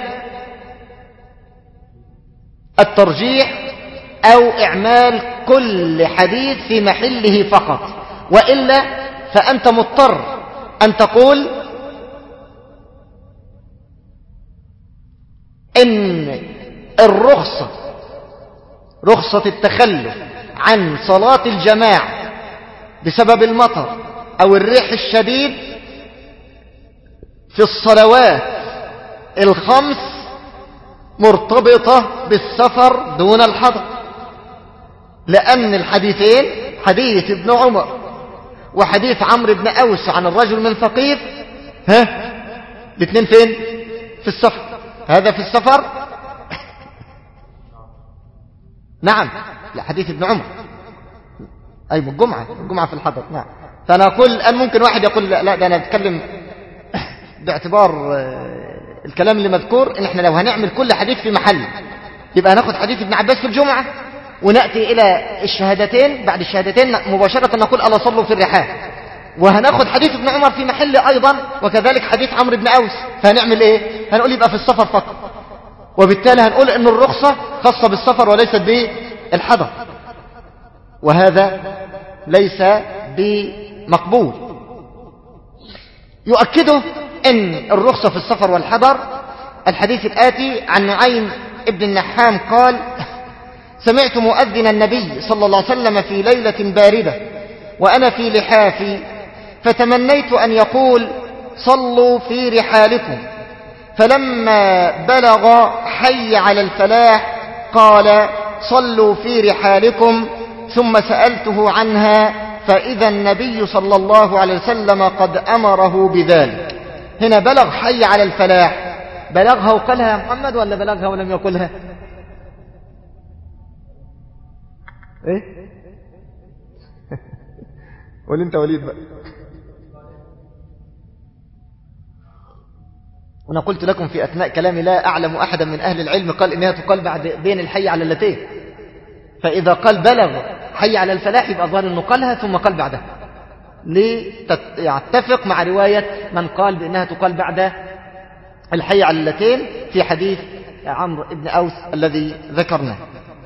S3: الترجيح أو إعمال كل حديث في محله فقط، وإلا فأنت مضطر أن تقول إن الرخصة رخصة التخلف عن صلاة الجماعة بسبب المطر أو الريح الشديد في الصلوات الخمس مرتبطة بالسفر دون الحضر، لأن الحديثين حديث ابن عمر وحديث عمرو بن أوس عن الرجل من ثقيف ها الاثنين فين؟ في السفر. هذا في السفر نعم، لا حديث ابن عمر أي بالجمعة الجمعة في الحضر نعم، فأنا أقول الآن ممكن واحد يقول لا ده أنا أتكلم باعتبار الكلام اللي مذكور إن إحنا لو هنعمل كل حديث في محل يبقى هناخد حديث ابن عباس في الجمعة ونأتي إلى الشهادتين، بعد الشهادتين مباشرة نقول ألا صلوا في الرحال، وهناخد حديث ابن عمر في محل أيضا، وكذلك حديث عمرو بن أوس. فهنعمل إيه؟ هنقول يبقى في السفر فقط، وبالتالي هنقول إن الرخصة خاصة بالسفر وليست بالحضر، وهذا ليس بمقبول. يؤكده إن الرخصة في السفر والحضر الحديث الآتي عن نعيم ابن النحام قال: سمعت مؤذن النبي صلى الله عليه وسلم في ليلة باردة وأنا في لحافي، فتمنيت أن يقول: صلوا في رحالكم، فلما بلغ حي على الفلاح قال: صلوا في رحالكم، ثم سألته عنها فإذا النبي صلى الله عليه وسلم قد أمره بذلك. هنا بلغ حي على الفلاح، بلغها وقالها يا محمد ولا بلغها ولم يقولها؟ ايه قول انت وليد بقى. وانا قلت لكم في اثناء كلامي لا اعلم احدا من اهل العلم قال انها تقال بعد بين الحي على اللتين، فاذا قال بلغ حي على الفلاح يبقى ظاهر انه قالها ثم قال بعدها، ليتفق مع روايه من قال بانها تقال بعد الحي على اللتين في حديث عمرو بن أوس الذي ذكرناه.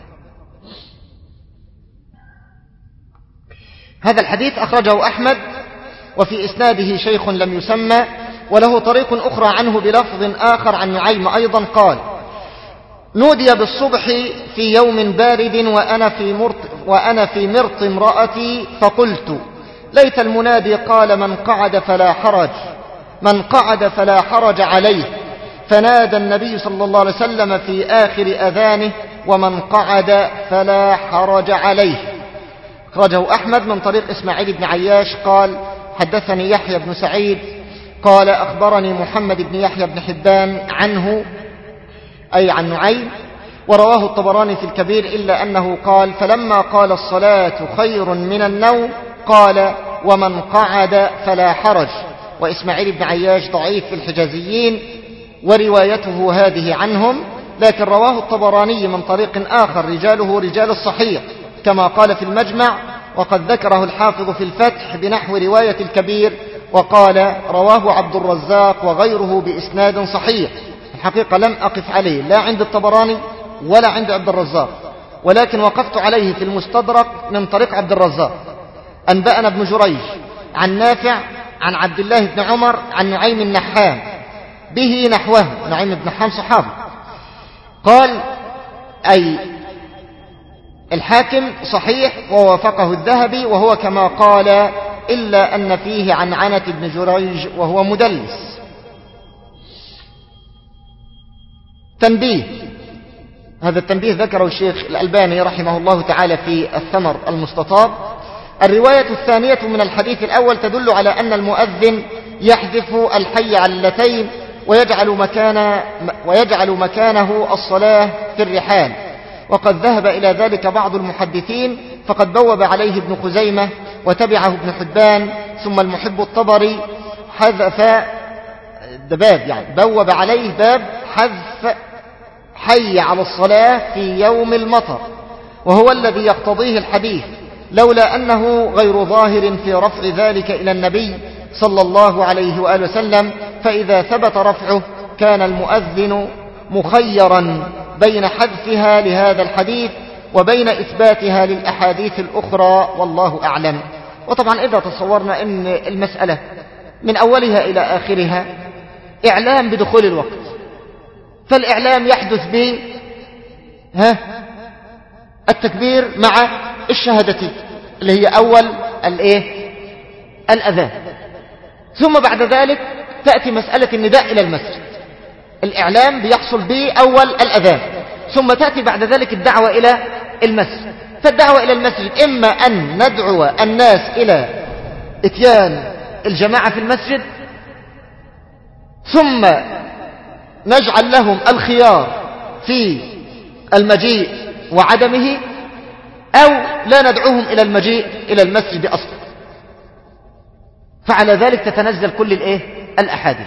S3: هذا الحديث أخرجه أحمد وفي إسناده شيخ لم يسمى، وله طريق أخرى عنه بلفظ آخر عن نعيم أيضا قال: نودي بالصبح في يوم بارد وأنا في مرط, وأنا في مرط امرأتي، فقلت: ليت المنادي قال من قعد فلا حرج، من قعد فلا حرج عليه، فنادى النبي صلى الله عليه وسلم في آخر أذانه: ومن قعد فلا حرج عليه. أخرجه أحمد من طريق إسماعيل بن عياش قال: حدثني يحيى بن سعيد قال: أخبرني محمد بن يحيى بن حبان عنه أي عن نعيم، ورواه الطبراني في الكبير، إلا أنه قال: فلما قال الصلاة خير من النوم قال: ومن قعد فلا حرج. وإسماعيل بن عياش ضعيف في الحجازيين وروايته هذه عنهم، لكن رواه الطبراني من طريق آخر رجاله رجال الصحيح كما قال في المجمع، وقد ذكره الحافظ في الفتح بنحو رواية الكبير، وقال: رواه عبد الرزاق وغيره بإسناد صحيح. الحقيقة لم أقف عليه لا عند الطبراني ولا عند عبد الرزاق، ولكن وقفت عليه في المستدرك من طريق عبد الرزاق: أنبأنا ابن جريج عن نافع عن عبد الله بن عمر عن نعيم النحام به نحوه. نعيم بن نحام صحابي. قال أي الحاكم صحيح ووافقه الذهبي، وهو كما قال، إلا أن فيه عن عنة بن جريج وهو مدلس. تنبيه، هذا التنبيه ذكره الشيخ الألباني رحمه الله تعالى في الثمر المستطاب. الرواية الثانية من الحديث الأول تدل على أن المؤذن يحذف الحي على اللتين ويجعل, مكان ويجعل مكانه الصلاة في الرحال، وقد ذهب إلى ذلك بعض المحدثين، فقد بوب عليه ابن خزيمة وتبعه ابن حبان، ثم المحب الطبري حذف باب يعني بوب عليه باب حذف حي على الصلاة في يوم المطر، وهو الذي يقتضيه الحديث، لولا أنه غير ظاهر في رفع ذلك إلى النبي صلى الله عليه وآله وسلم، فإذا ثبت رفعه كان المؤذن مخيرا بين حذفها لهذا الحديث وبين إثباتها للأحاديث الأخرى، والله أعلم. وطبعا إذا تصورنا أن المسألة من أولها إلى آخرها إعلام بدخول الوقت، فالإعلام يحدث ب ها التكبير مع الشهادتين اللي هي أول الإيه الأذان، ثم بعد ذلك تأتي مسألة النداء إلى المسجد. الإعلام بيحصل به أول الأذان، ثم تأتي بعد ذلك الدعوة إلى المسجد. فالدعوة إلى المسجد إما أن ندعو الناس إلى إتيان الجماعة في المسجد، ثم نجعل لهم الخيار في المجيء وعدمه، أو لا ندعوهم إلى المجيء إلى المسجد أصلا. فعلى ذلك تتنزل كل الايه الأحاديث.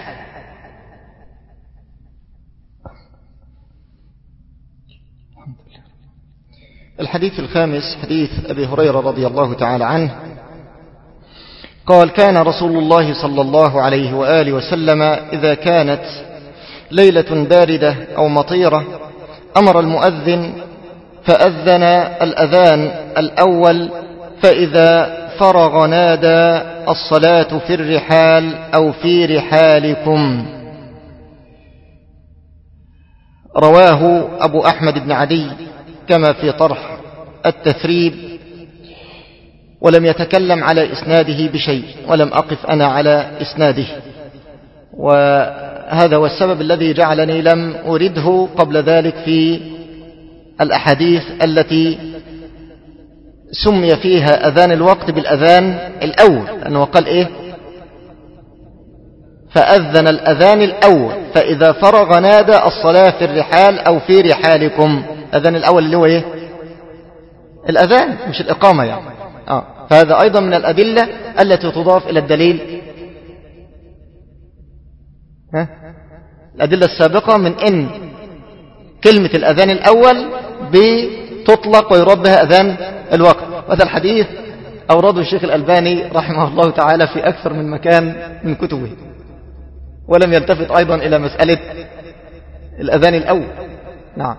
S3: الحديث الخامس حديث أبي هريرة رضي الله تعالى عنه قال: كان رسول الله صلى الله عليه وآله وسلم إذا كانت ليلة باردة أو مطيرة أمر المؤذن فأذن الأذان الأول، فإذا فرغ نادى: الصلاة في الرحال أو في رحالكم. رواه أبو أحمد بن عدي كما في طرح التثريب، ولم يتكلم على إسناده بشيء، ولم أقف أنا على إسناده، وهذا هو السبب الذي جعلني لم أرده قبل ذلك في الأحاديث التي سمي فيها أذان الوقت بالأذان الأول، لأنه قال إيه؟ فأذن الأذان الأول فإذا فرغ نادى: الصلاة في الرحال أو في رحالكم. أذان الأول اللي هو إيه؟ الأذان مش الإقامة يعني. آه. فهذا أيضا من الأدلة التي تضاف إلى الدليل، ها؟ الأدلة السابقة من إن كلمة الأذان الأول بتطلق ويراد بها أذان الوقت. هذا الحديث أورده الشيخ الألباني رحمه الله تعالى في أكثر من مكان من كتبه، ولم يلتفت أيضا إلى مسألة الأذان الأول. نعم،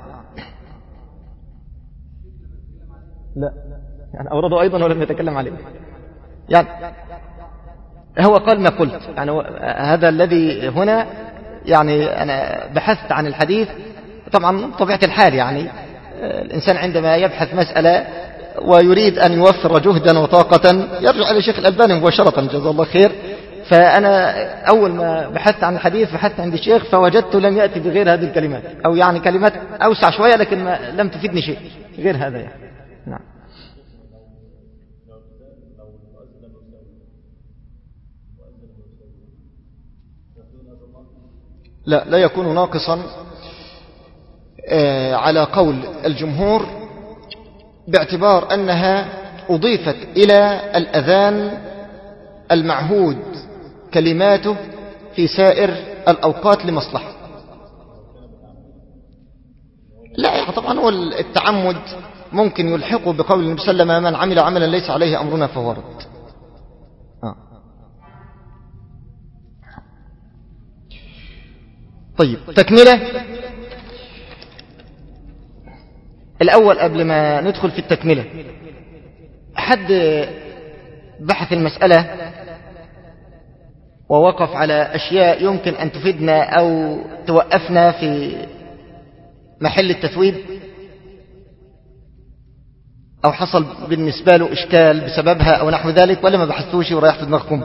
S3: لا يعني أورده أيضا ولم يتكلم عليه، يعني هو قال ما قلت، يعني هذا الذي هنا، يعني أنا بحثت عن الحديث طبعا طبيعة الحال، يعني الإنسان عندما يبحث مسألة ويريد أن يوفر جهدا وطاقة يرجع إلى الشيخ الألباني مباشرة جزاه الله خير. فأنا أول ما بحثت عن الحديث بحثت عند الشيخ فوجدته لم يأتي بغير هذه الكلمات، أو يعني كلمات أوسع شوية لكن ما لم تفيدني شيء غير هذا يعني. نعم. لا لا يكون ناقصا على قول الجمهور، باعتبار أنها أضيفت إلى الأذان المعهود كلماته في سائر الأوقات لمصلحة. لا طبعا هو التعمد ممكن يلحقه بقول النبي صلى الله عليه وسلم: من عمل عملا ليس عليه أمرنا فهو رد. آه. طيب تكملة. الأول قبل ما ندخل في التكملة، حد بحث المسألة ووقف على أشياء يمكن أن تفيدنا أو توقفنا في محل التثويب، أو حصل بالنسبة له إشكال بسببها أو نحو ذلك، ولا ما بحثوش وريحتوا دماغكم؟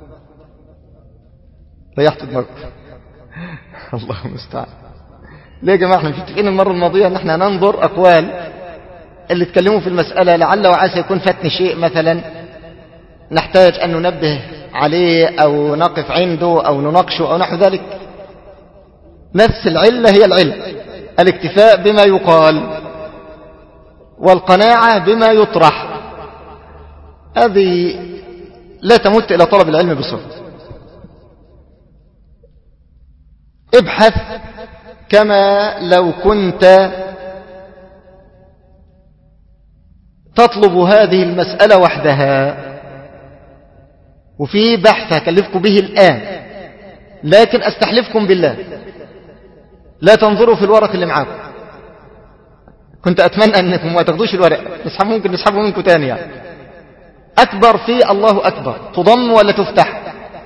S3: ريحتوا دماغكم. الله المستعان. ليه يا جماعة؟ احنا مش متفقين المرة الماضية ان احنا ننظر أقوال اللي اتكلموا في المسألة، لعل وعسى يكون فاتني شيء مثلا نحتاج أن ننبه عليه أو نقف عنده أو نناقشه أو نحو ذلك. نفس العلة هي العلة، الاكتفاء بما يقال والقناعة بما يطرح، هذه لا تمت إلى طلب العلم بصفة. ابحث كما لو كنت تطلب هذه المسألة وحدها، وفي بحث أكلفكم به الآن، لكن أستحلفكم بالله لا تنظروا في الورق اللي معاكم. كنت أتمنى أنكم ما تاخدوش الورق، نسحب ممكن نسحبه منكم تاني يعني. أكبر في الله أكبر تضم ولا تفتح؟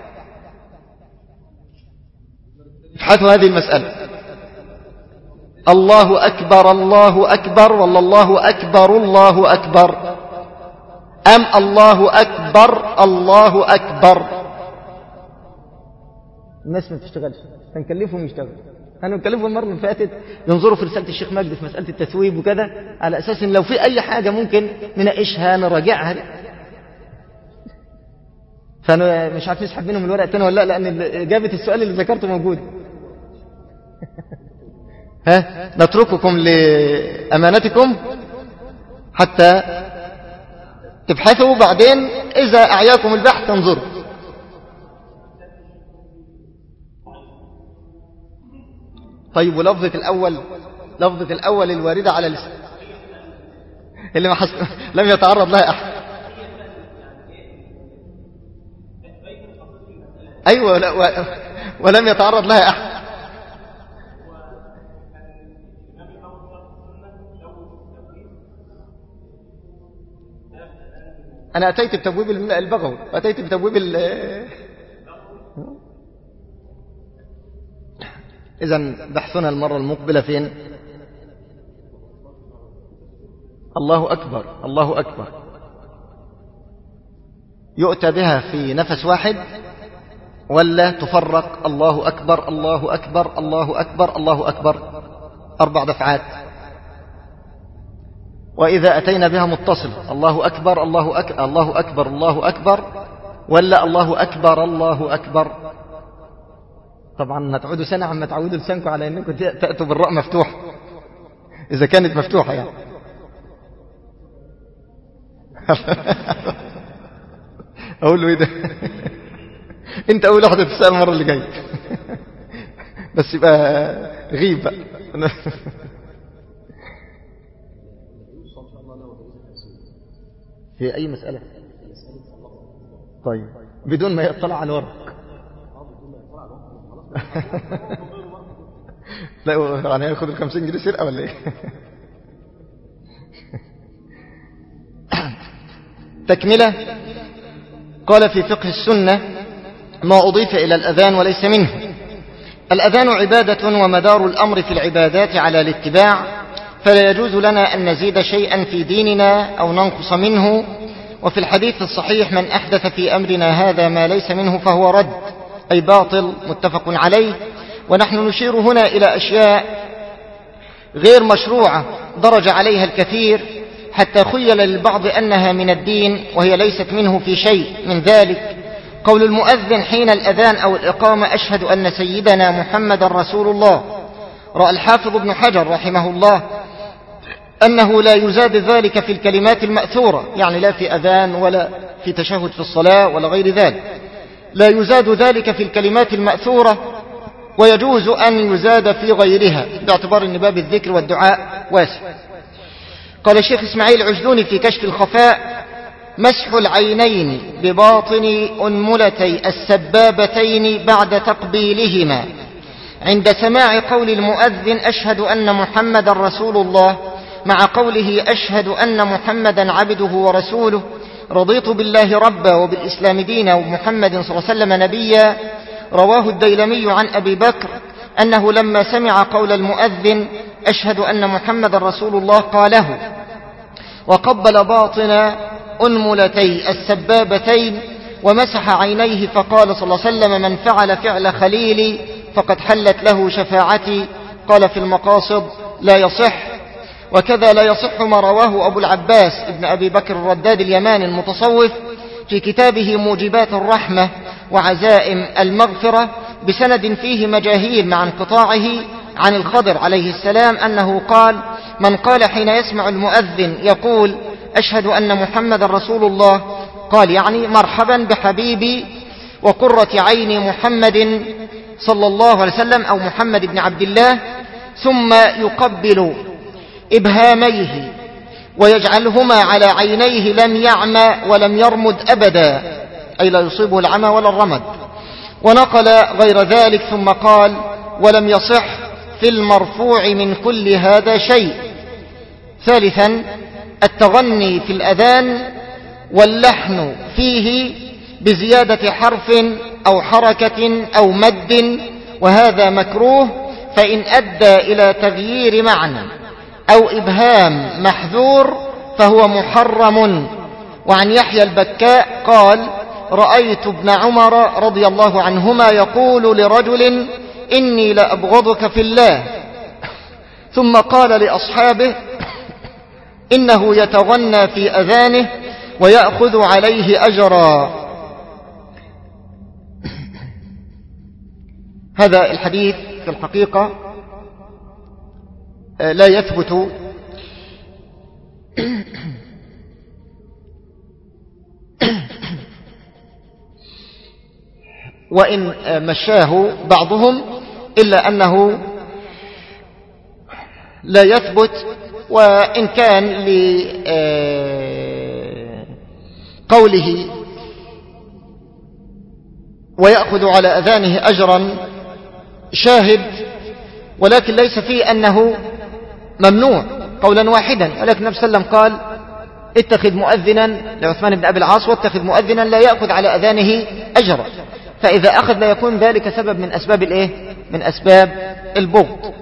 S3: ابحثوا هذه المسألة. الله أكبر الله أكبر ولا الله أكبر الله أكبر، أم الله أكبر الله أكبر؟ الناس ما تشتغلش، هنكلفهم يشتغل. هنكلفهم المرة اللي فاتت ينظروا في رسالة الشيخ مجدي في مسألة التثويب وكذا، على أساس إن لو في أي حاجة ممكن نناقشها نراجعها. فأنا مش عارف نسحب منهم الورق التاني ولا لا، لأن إجابة السؤال اللي ذكرته موجود. ها نترككم لأمانتكم حتى تبحثوا، بعدين إذا أعياكم البحث تنظروا. طيب ولفظة الأول، لفظة الأول الواردة على لسان اللي ما حس... لم يتعرض لها أحد. أيوة لا و... ولم يتعرض لها أحد. أنا أتيت بتبويب البغوي وأتيت بتبويب ال... إذن بحثنا المرة المقبلة فين؟ الله أكبر الله أكبر يؤتى بها في نفس واحد ولا تفرق؟ الله أكبر الله أكبر الله أكبر الله أكبر أربع دفعات. وإذا أتينا بها متصل الله أكبر الله أكبر الله أكبر الله أكبر ولا الله أكبر الله أكبر؟ طبعا هتعودوا سنة عما تعودوا لسانكم على أنكم تأتوا بالراء مفتوح إذا كانت مفتوحة يعني. أقول له إيه ده؟ أنت أول واحدة تسأل المرة اللي جاية بس يبقى غيب بقى. في أي مسألة؟ طيب بدون ما يطلع على الورق. لا يعني هياخد الخمسين جنيه سرقة ولا ايه؟ تكملة. قال في فقه السنة ما أضيف إلى الأذان وليس منه. الأذان عبادة ومدار الأمر في العبادات على الاتباع، فلا يجوز لنا أن نزيد شيئا في ديننا أو ننقص منه. وفي الحديث الصحيح من أحدث في أمرنا هذا ما ليس منه فهو رد، أي باطل، متفق عليه. ونحن نشير هنا إلى أشياء غير مشروعة درج عليها الكثير حتى خيل للبعض أنها من الدين وهي ليست منه في شيء من ذلك. قول المؤذن حين الأذان أو الإقامة أشهد أن سيدنا محمد رسول الله. رأى الحافظ ابن حجر رحمه الله أنه لا يزاد ذلك في الكلمات المأثورة، يعني لا في أذان ولا في تشهد في الصلاة ولا غير ذلك، لا يزاد ذلك في الكلمات المأثورة، ويجوز أن يزاد في غيرها باعتبار أن باب الذكر والدعاء واسع. قال الشيخ إسماعيل العجلوني في كشف الخفاء مسح العينين بباطن أنملتي السبابتين بعد تقبيلهما عند سماع قول المؤذن أشهد أن محمد رسول الله مع قوله أشهد أن محمدا عبده ورسوله رضيت بالله ربا وبالإسلام دينا ومحمد صلى الله عليه وسلم نبيا. رواه الديلمي عن أبي بكر أنه لما سمع قول المؤذن أشهد أن محمد رسول الله قاله وقبل باطن أنملتي السبابتين ومسح عينيه فقال صلى الله عليه وسلم من فعل فعل خليلي فقد حلت له شفاعتي. قال في المقاصد لا يصح. وكذا لا يصح ما رواه أبو العباس ابن أبي بكر الرداد اليماني المتصوف في كتابه موجبات الرحمة وعزائم المغفرة بسند فيه مجاهيل مع انقطاعه عن الخضر عليه السلام أنه قال من قال حين يسمع المؤذن يقول أشهد أن محمد رسول الله قال يعني مرحبا بحبيبي وقرة عين محمد صلى الله عليه وسلم أو محمد بن عبد الله، ثم يقبل إبهاميه ويجعلهما على عينيه لم يعمى ولم يرمد أبدا، أي لا يصيبه العمى ولا الرمد. ونقل غير ذلك ثم قال ولم يصح في المرفوع من كل هذا شيء. ثالثا التغني في الأذان واللحن فيه بزيادة حرف أو حركة أو مد، وهذا مكروه فإن أدى إلى تغيير معنى أو إبهام محذور فهو محرم. وعن يحيى البكاء قال رأيت ابن عمر رضي الله عنهما يقول لرجل إني لأبغضك في الله، ثم قال لأصحابه إنه يتغنى في أذانه ويأخذ عليه أجرا. هذا الحديث في الحقيقة لا يثبت وإن مشاه بعضهم إلا أنه لا يثبت، وإن كان لقوله ويأخذ على أذانه أجرا شاهد، ولكن ليس فيه أنه ممنوع قولا واحدا، ولكن النبي صلى الله عليه وسلم قال اتخذ مؤذنا لعثمان بن أبي العاص، واتخذ مؤذنا لا يأخذ على أذانه أجرا، فإذا أخذ لا يكون ذلك سبب من أسباب الإيه؟ من أسباب البغض.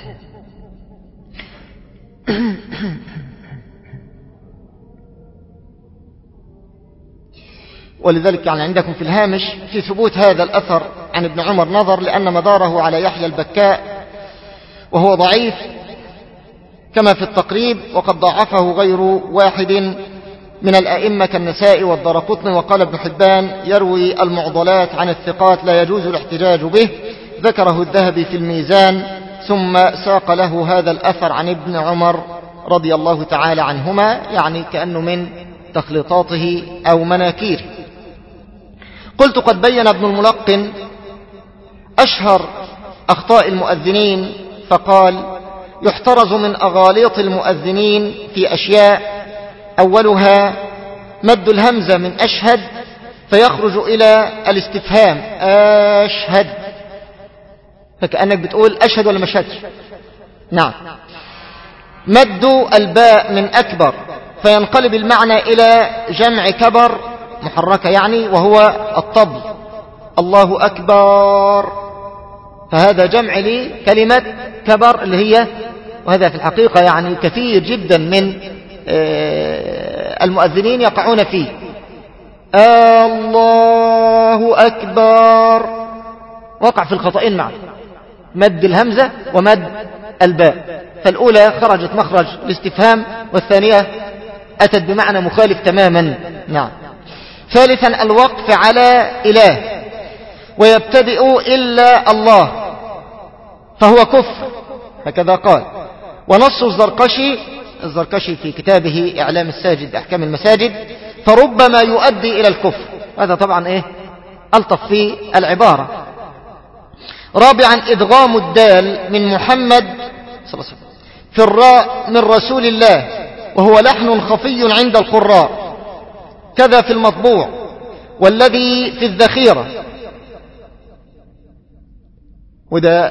S3: ولذلك يعني عندكم في الهامش في ثبوت هذا الأثر عن ابن عمر نظر، لأن مداره على يحيى البكاء وهو ضعيف كما في التقريب، وقد ضعفه غير واحد من الأئمة كالنسائي والدرقطني. وقال ابن حبان يروي المعضلات عن الثقات لا يجوز الاحتجاج به، ذكره الذهبي في الميزان، ثم ساق له هذا الأثر عن ابن عمر رضي الله تعالى عنهما، يعني كأنه من تخليطاته أو مناكير. قلت قد بين ابن الملقن أشهر أخطاء المؤذنين، فقال يحترز من أغاليط المؤذنين في أشياء، أولها مد الهمزة من أشهد فيخرج إلى الاستفهام أشهد، فكأنك بتقول أشهد ولا مشهدش. نعم. مد الباء من أكبر فينقلب المعنى إلى جمع كبر محركة يعني، وهو الطبل الله أكبر، فهذا جمع لكلمة كبر اللي هي، وهذا في الحقيقة يعني كثير جدا من المؤذنين يقعون فيه، الله أكبر، وقع في الخطأين معا، مد الهمزة ومد الباء، فالأولى خرجت مخرج الاستفهام، والثانية أتت بمعنى مخالف تماما. نعم. ثالثا الوقف على إله، ويبتدئ إلا الله فهو كفر، هكذا قال. ونص الزرقشي الزرقشي في كتابه إعلام الساجد بأحكام المساجد فربما يؤدي إلى الكفر، هذا طبعا إيه ألطف في العبارة. رابعا إدغام الدال من محمد صلى الله عليه وسلم في الراء من رسول الله، وهو لحن خفي عند القراء، كذا في المطبوع والذي في الذخيرة. وده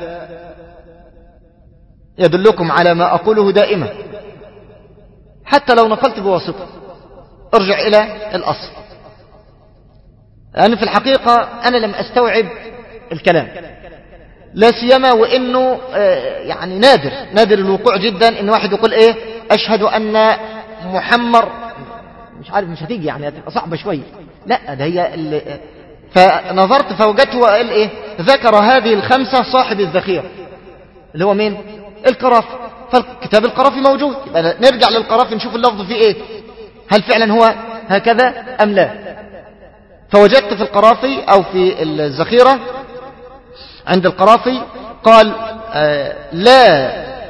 S3: يدلكم على ما أقوله دائما، حتى لو نقلت بواسطة ارجع إلى الأصل، لأن في الحقيقة أنا لم أستوعب الكلام، لا سيما وإنه يعني نادر نادر الوقوع جدا إن واحد يقول إيه أشهد أن محمد، مش عارف، مش هتيجي يعني، هتبقى صعبة شوية. لا ده هي اللي فنظرت فوجدته وقال إيه ذكر هذه الخمسة صاحب الذخيرة اللي هو مين؟ القرافي، فالكتاب القرافي موجود، يبقى نرجع للقرافي نشوف اللفظ فيه إيه، هل فعلا هو هكذا أم لا. فوجدت في القرافي أو في الذخيرة عند القرافي قال آه لا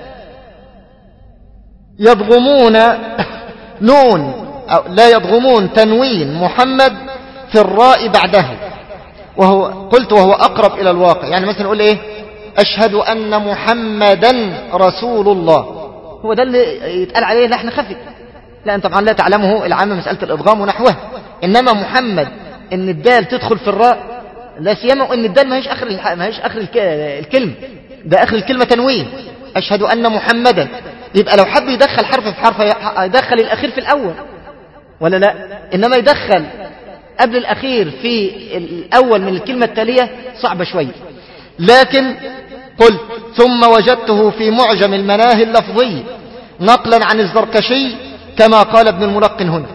S3: يضغمون نون أو لا يضغمون تنوين محمد في الراء بعده، وهو قلت وهو أقرب إلى الواقع، يعني مثلا نقول إيه أشهد أن محمدا رسول الله، هو ده اللي يتقال عليه لحن خفي، لا طبعا لا تعلمه العامة مسألة الإضغام ونحوها، إنما محمد إن الدال تدخل في الراء، لا سيما إن الدال ما هيش آخر ما هيش آخر الكلمة، ده آخر الكلمة تنوين، أشهد أن محمدا، يبقى لو حب يدخل حرف في حرف يدخل الأخير في الأول ولا لا، إنما يدخل قبل الأخير في الأول من الكلمة التالية صعبة شوية. لكن قلت ثم وجدته في معجم المناهي اللفظي نقلا عن الزركشي كما قال ابن الملقن هنا.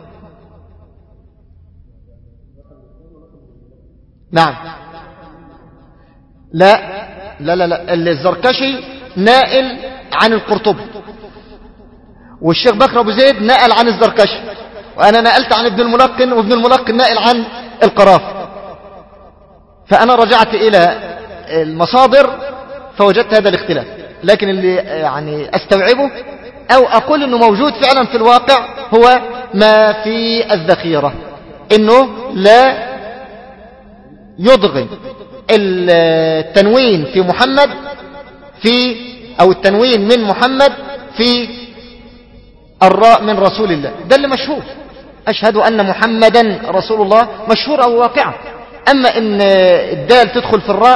S3: نعم لا لا لا, لا. الزركشي نائل عن القرطبي، والشيخ بكر أبو زيد نقل عن الزركشي، وأنا نقلت عن ابن الملقن، وابن الملقن نقل عن القرافي، فأنا رجعت إلى المصادر فوجدت هذا الاختلاف. لكن اللي يعني أستوعبه أو أقول أنه موجود فعلا في الواقع هو ما في الذخيرة، أنه لا يضغم التنوين في محمد في أو التنوين من محمد في الراء من رسول الله، ده اللي مشهور. أشهد أن محمدا رسول الله مشهور أو واقعة. أما إن الدال تدخل في الراء،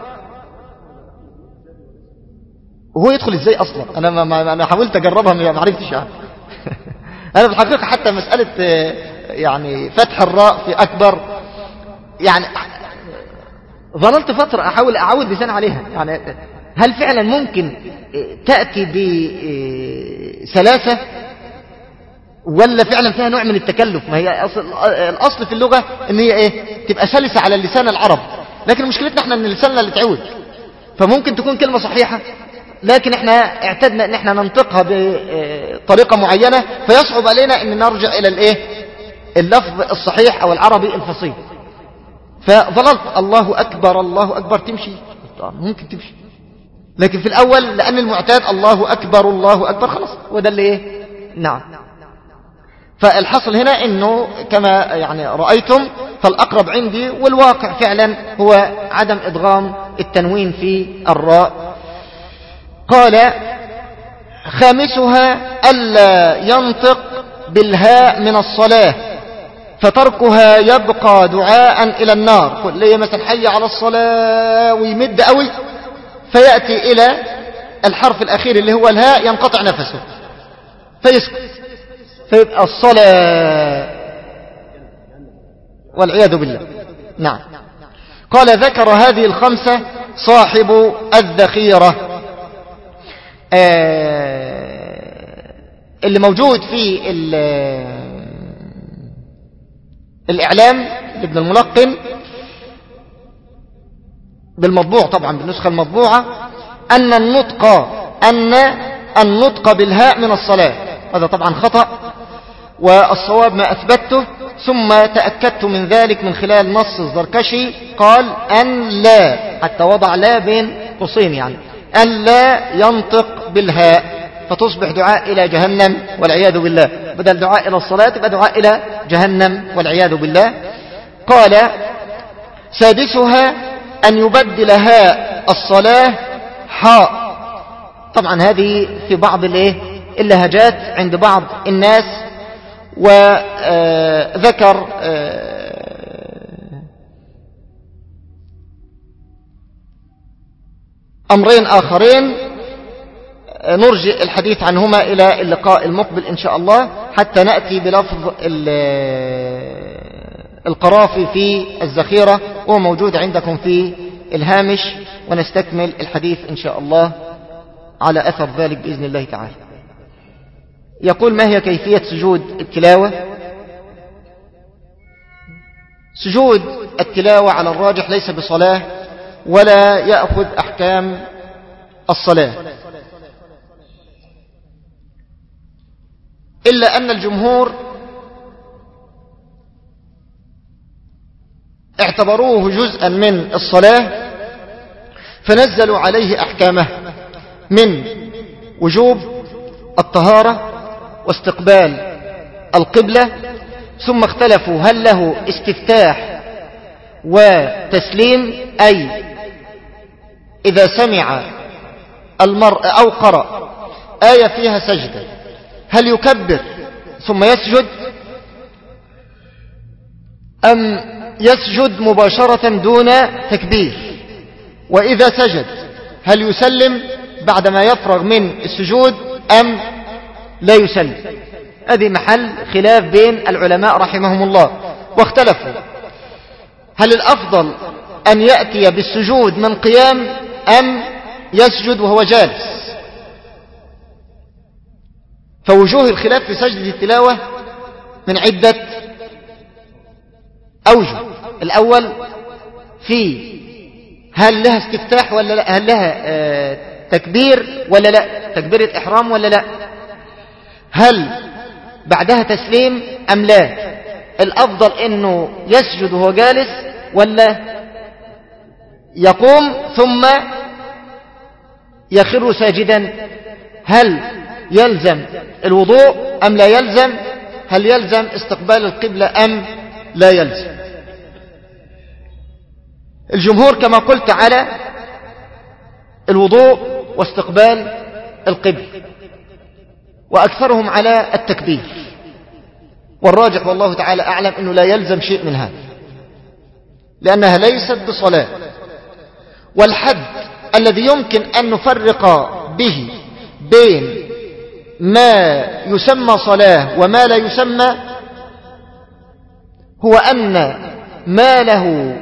S3: وهو يدخل إزاي أصلا؟ أنا ما ما أنا حاولت أجربها ما عرفتش يعني. أنا في الحقيقة حتى مسألة يعني فتح الراء في أكبر، يعني ظللت فترة أحاول أعود لسان عليها. يعني هل فعلا ممكن تأتي بسلاسة ولا فعلا فيها نوع من التكلف؟ ما هي أصل الأصل في اللغة ان هي ايه؟ تبقى سلسة على اللسان العرب، لكن مشكلتنا احنا ان لساننا اللي تعود. فممكن تكون كلمة صحيحة لكن احنا اعتدنا ان احنا ننطقها بطريقة معينة، فيصعب علينا ان نرجع الى الايه؟ اللفظ الصحيح او العربي الفصيح. فظللت الله اكبر الله اكبر تمشي، ممكن تمشي، لكن في الاول لان المعتاد الله اكبر الله اكبر خلاص وده اللي ايه؟ نعم. فالحصل هنا انه كما يعني رأيتم فالاقرب عندي والواقع فعلا هو عدم ادغام التنوين في الراء. قال خامسها الا ينطق بالهاء من الصلاة فتركها يبقى دعاء الى النار. كل ليه مثلا حي على الصلاة ويمد قوي فيأتي الى الحرف الاخير اللي هو الهاء ينقطع نفسه فيسكت فيبقى الصلاة والعياذ بالله. نعم. قال ذكر هذه الخمسة صاحب الذخيرة. آه اللي موجود في الإعلام لابن الملقن بالمطبوع طبعا بالنسخة المطبوعة أن النطق أن النطق بالهاء من الصلاة، هذا طبعا خطأ، والصواب ما أثبته ثم تأكدت من ذلك من خلال نص الزركشي قال أن لا، حتى وضع لا بين قوسين يعني أن لا ينطق بالهاء فتصبح دعاء إلى جهنم والعياذ بالله، بدل دعاء إلى الصلاة تبقى دعاء إلى جهنم والعياذ بالله. قال سادسها أن يبدل هاء الصلاة حاء. طبعا هذه في بعض الايه اللهجات عند بعض الناس، وذكر أمرين آخرين نرجئ الحديث عنهما إلى اللقاء المقبل إن شاء الله، حتى نأتي بلفظ القرافي في الذخيرة وهو موجود عندكم في الهامش، ونستكمل الحديث إن شاء الله على أثر ذلك بإذن الله تعالى. يقول ما هي كيفية سجود التلاوة؟ سجود التلاوة على الراجح ليس بصلاة ولا يأخذ أحكام الصلاة، إلا أن الجمهور اعتبروه جزءا من الصلاة فنزلوا عليه أحكامه من وجوب الطهارة واستقبال القبلة، ثم اختلفوا هل له استفتاح وتسليم، أي إذا سمع المرء أو قرأ آية فيها سجدة هل يكبر ثم يسجد أم يسجد مباشرة دون تكبير، وإذا سجد هل يسلم بعدما يفرغ من السجود أم لا يسلم. هذه محل خلاف بين العلماء رحمهم الله، واختلفوا هل الأفضل أن يأتي بالسجود من قيام أم يسجد وهو جالس. فوجوه الخلاف في سجد التلاوة من عدة أوجه. الأول في هل لها استفتاح ولا لا، هل لها آه تكبير ولا لا، تكبيرة إحرام ولا لا، هل بعدها تسليم أم لا، الأفضل أنه يسجد وهو جالس ولا يقوم ثم يخر ساجدا، هل يلزم الوضوء أم لا يلزم، هل يلزم استقبال القبلة أم لا يلزم. الجمهور كما قلت على الوضوء واستقبال القبل، وأكثرهم على التكبير، والراجح والله تعالى أعلم أنه لا يلزم شيء من هذا لأنها ليست بصلاة. والحد الذي يمكن أن نفرق به بين ما يسمى صلاة وما لا يسمى هو أن ما له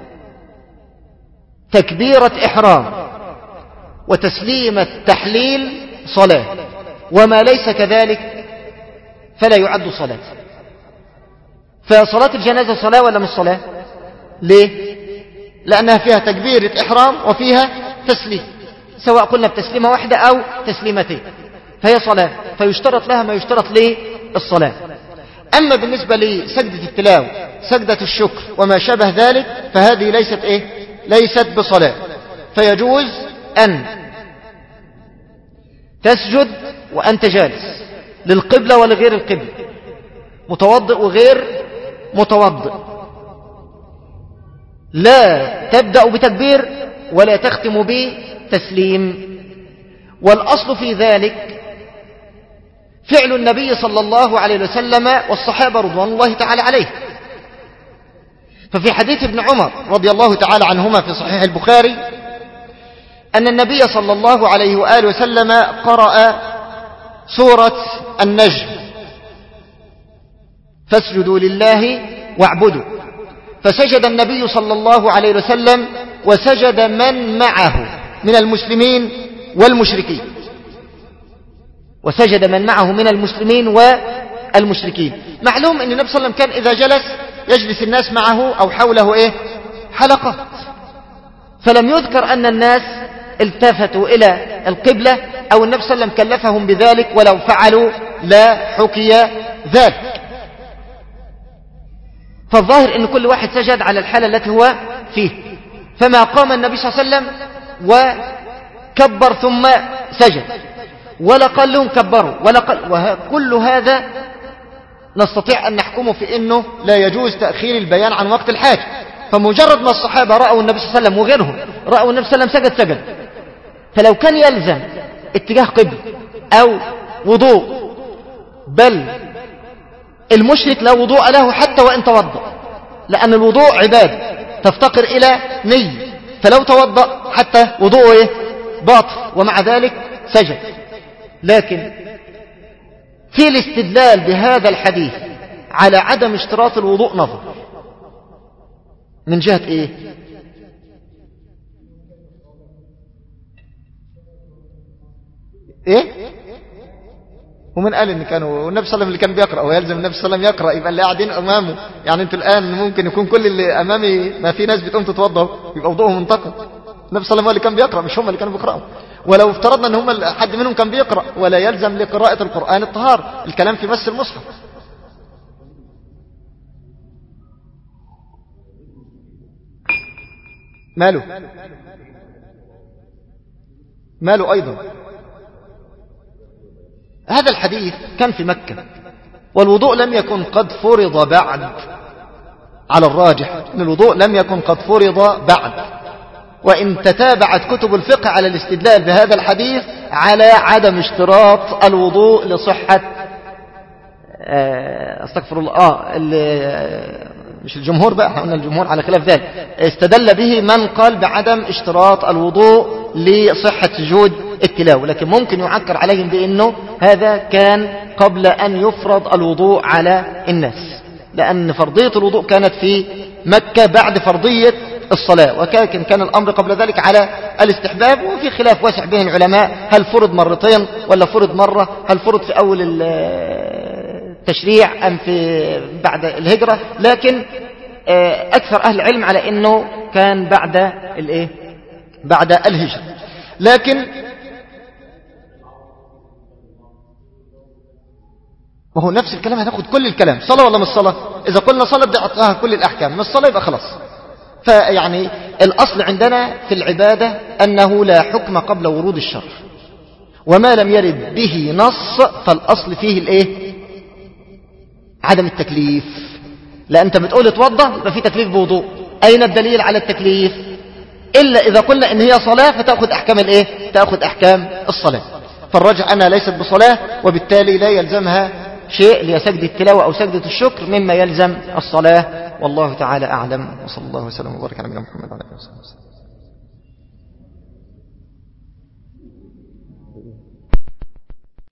S3: تكبيرة إحرام وتسليمة تحليل صلاة، وما ليس كذلك فلا يعد صلاة. فصلاة الجنازة صلاة ولا مش صلاة؟ ليه؟ لأنها فيها تكبيرة إحرام وفيها تسليم، سواء قلنا بتسليمة واحدة أو تسليمتين، فهي صلاة، فيشترط لها ما يشترط للصلاة. أما بالنسبة لسجدة التلاوة، سجدة الشكر وما شابه ذلك، فهذه ليست إيه؟ ليست بصلاة. فيجوز أن تسجد وأنت جالس للقبلة ولغير القبلة، متوضئ وغير متوضئ، لا تبدأ بتكبير ولا تختم بتسليم. والأصل في ذلك فعل النبي صلى الله عليه وسلم والصحابة رضوان الله تعالى عليه. ففي حديث ابن عمر رضي الله تعالى عنهما في صحيح البخاري أن النبي صلى الله عليه وآله وسلم قرأ سورة النجم: فاسجدوا لله واعبدوا، فسجد النبي صلى الله عليه وسلم وسجد من معه من المسلمين والمشركين، وسجد من معه من المسلمين والمشركين. معلوم أن النبي صلى الله عليه وسلم كان إذا جلس يجلس الناس معه أو حوله إيه؟ حلقات، فلم يذكر أن الناس التفتوا إلى القبلة أو النبي صلى الله عليه وسلم كلفهم بذلك، ولو فعلوا لا حكي ذلك. فالظاهر أن كل واحد سجد على الحالة التي هو فيه، فما قام النبي صلى الله عليه وسلم وكبر ثم سجد، ولا قال لهم كبروا، ولا قال، وكل هذا نستطيع أن نحكمه في أنه لا يجوز تأخير البيان عن وقت الحاجة. فمجرد ما الصحابة رأوا النبي صلى الله عليه وسلم وغيرهم رأوا النبي صلى الله عليه وسلم سجد سجد. فلو كان يلزم اتجاه قبل أو وضوء، بل المشرك لا وضوء له حتى وإن توضأ، لأن الوضوء عبادة تفتقر إلى نية، فلو توضأ حتى وضوءه إيه؟ باطل، ومع ذلك سجد. لكن في الاستدلال بهذا الحديث على عدم اشتراط الوضوء نظر من جهة ايه؟ ايه؟ ومن قال ان كانوا والنبي صلى الله عليه وسلم اللي كان بيقرأ ويلزم النبي صلى الله عليه وسلم يقرأ، يبقى اللي قاعدين امامه، يعني انتوا الان ممكن يكون كل اللي امامي ما في ناس بتقوم تتوضا يبقى وضوءهم منتقد. النبي صلى الله عليه وسلم هو اللي كان بيقرأ مش هم اللي كانوا بيقرأوا. ولو افترضنا ان هم حد منهم كان بيقرأ، ولا يلزم لقراءة القرآن الطهارة، الكلام في مس المصحف. ماله ماله أيضا هذا الحديث كان في مكة، والوضوء لم يكن قد فرض بعد، على الراجح أن الوضوء لم يكن قد فرض بعد، وإن تتابعت كتب الفقه على الاستدلال بهذا الحديث على عدم اشتراط الوضوء لصحة استغفر الله آه مش الجمهور بقى، احنا قلنا الجمهور على خلاف ذلك، استدل به من قال بعدم اشتراط الوضوء لصحة سجود التلاوة، لكن ممكن يعكر عليهم بأنه هذا كان قبل أن يفرض الوضوء على الناس، لأن فرضية الوضوء كانت في مكة بعد فرضية الصلاة، وكان كان الأمر قبل ذلك على الاستحباب، وفي خلاف واسع بين العلماء هل فرض مرتين ولا فرض مرة، هل فرض في أول التشريع أم في بعد الهجرة، لكن أكثر أهل العلم على أنه كان بعد الإيه؟ بعد الهجرة. لكن وهو نفس الكلام، هناخد كل الكلام صلاة ولا مش صلاة؟ إذا قلنا صلاة بدي أعطاها كل الأحكام، مش صلاة يبقى خلاص. فيعني الأصل عندنا في العبادة أنه لا حكم قبل ورود الشرع، وما لم يرد به نص فالأصل فيه الإيه؟ عدم التكليف. لأن أنت بتقول اتوضى يبقى في تكليف بوضوء، أين الدليل على التكليف؟ إلا إذا قلنا إن هي صلاة فتأخذ أحكام الإيه؟ تأخذ أحكام الصلاة. فالرجع أنها ليست بصلاة، وبالتالي لا يلزمها شيء لسجد التلاوة أو سجدة الشكر مما يلزم الصلاة. والله تعالى أعلم، وصلى الله وسلم وبارك على نبينا محمد وعلى آله وصحبه وسلم.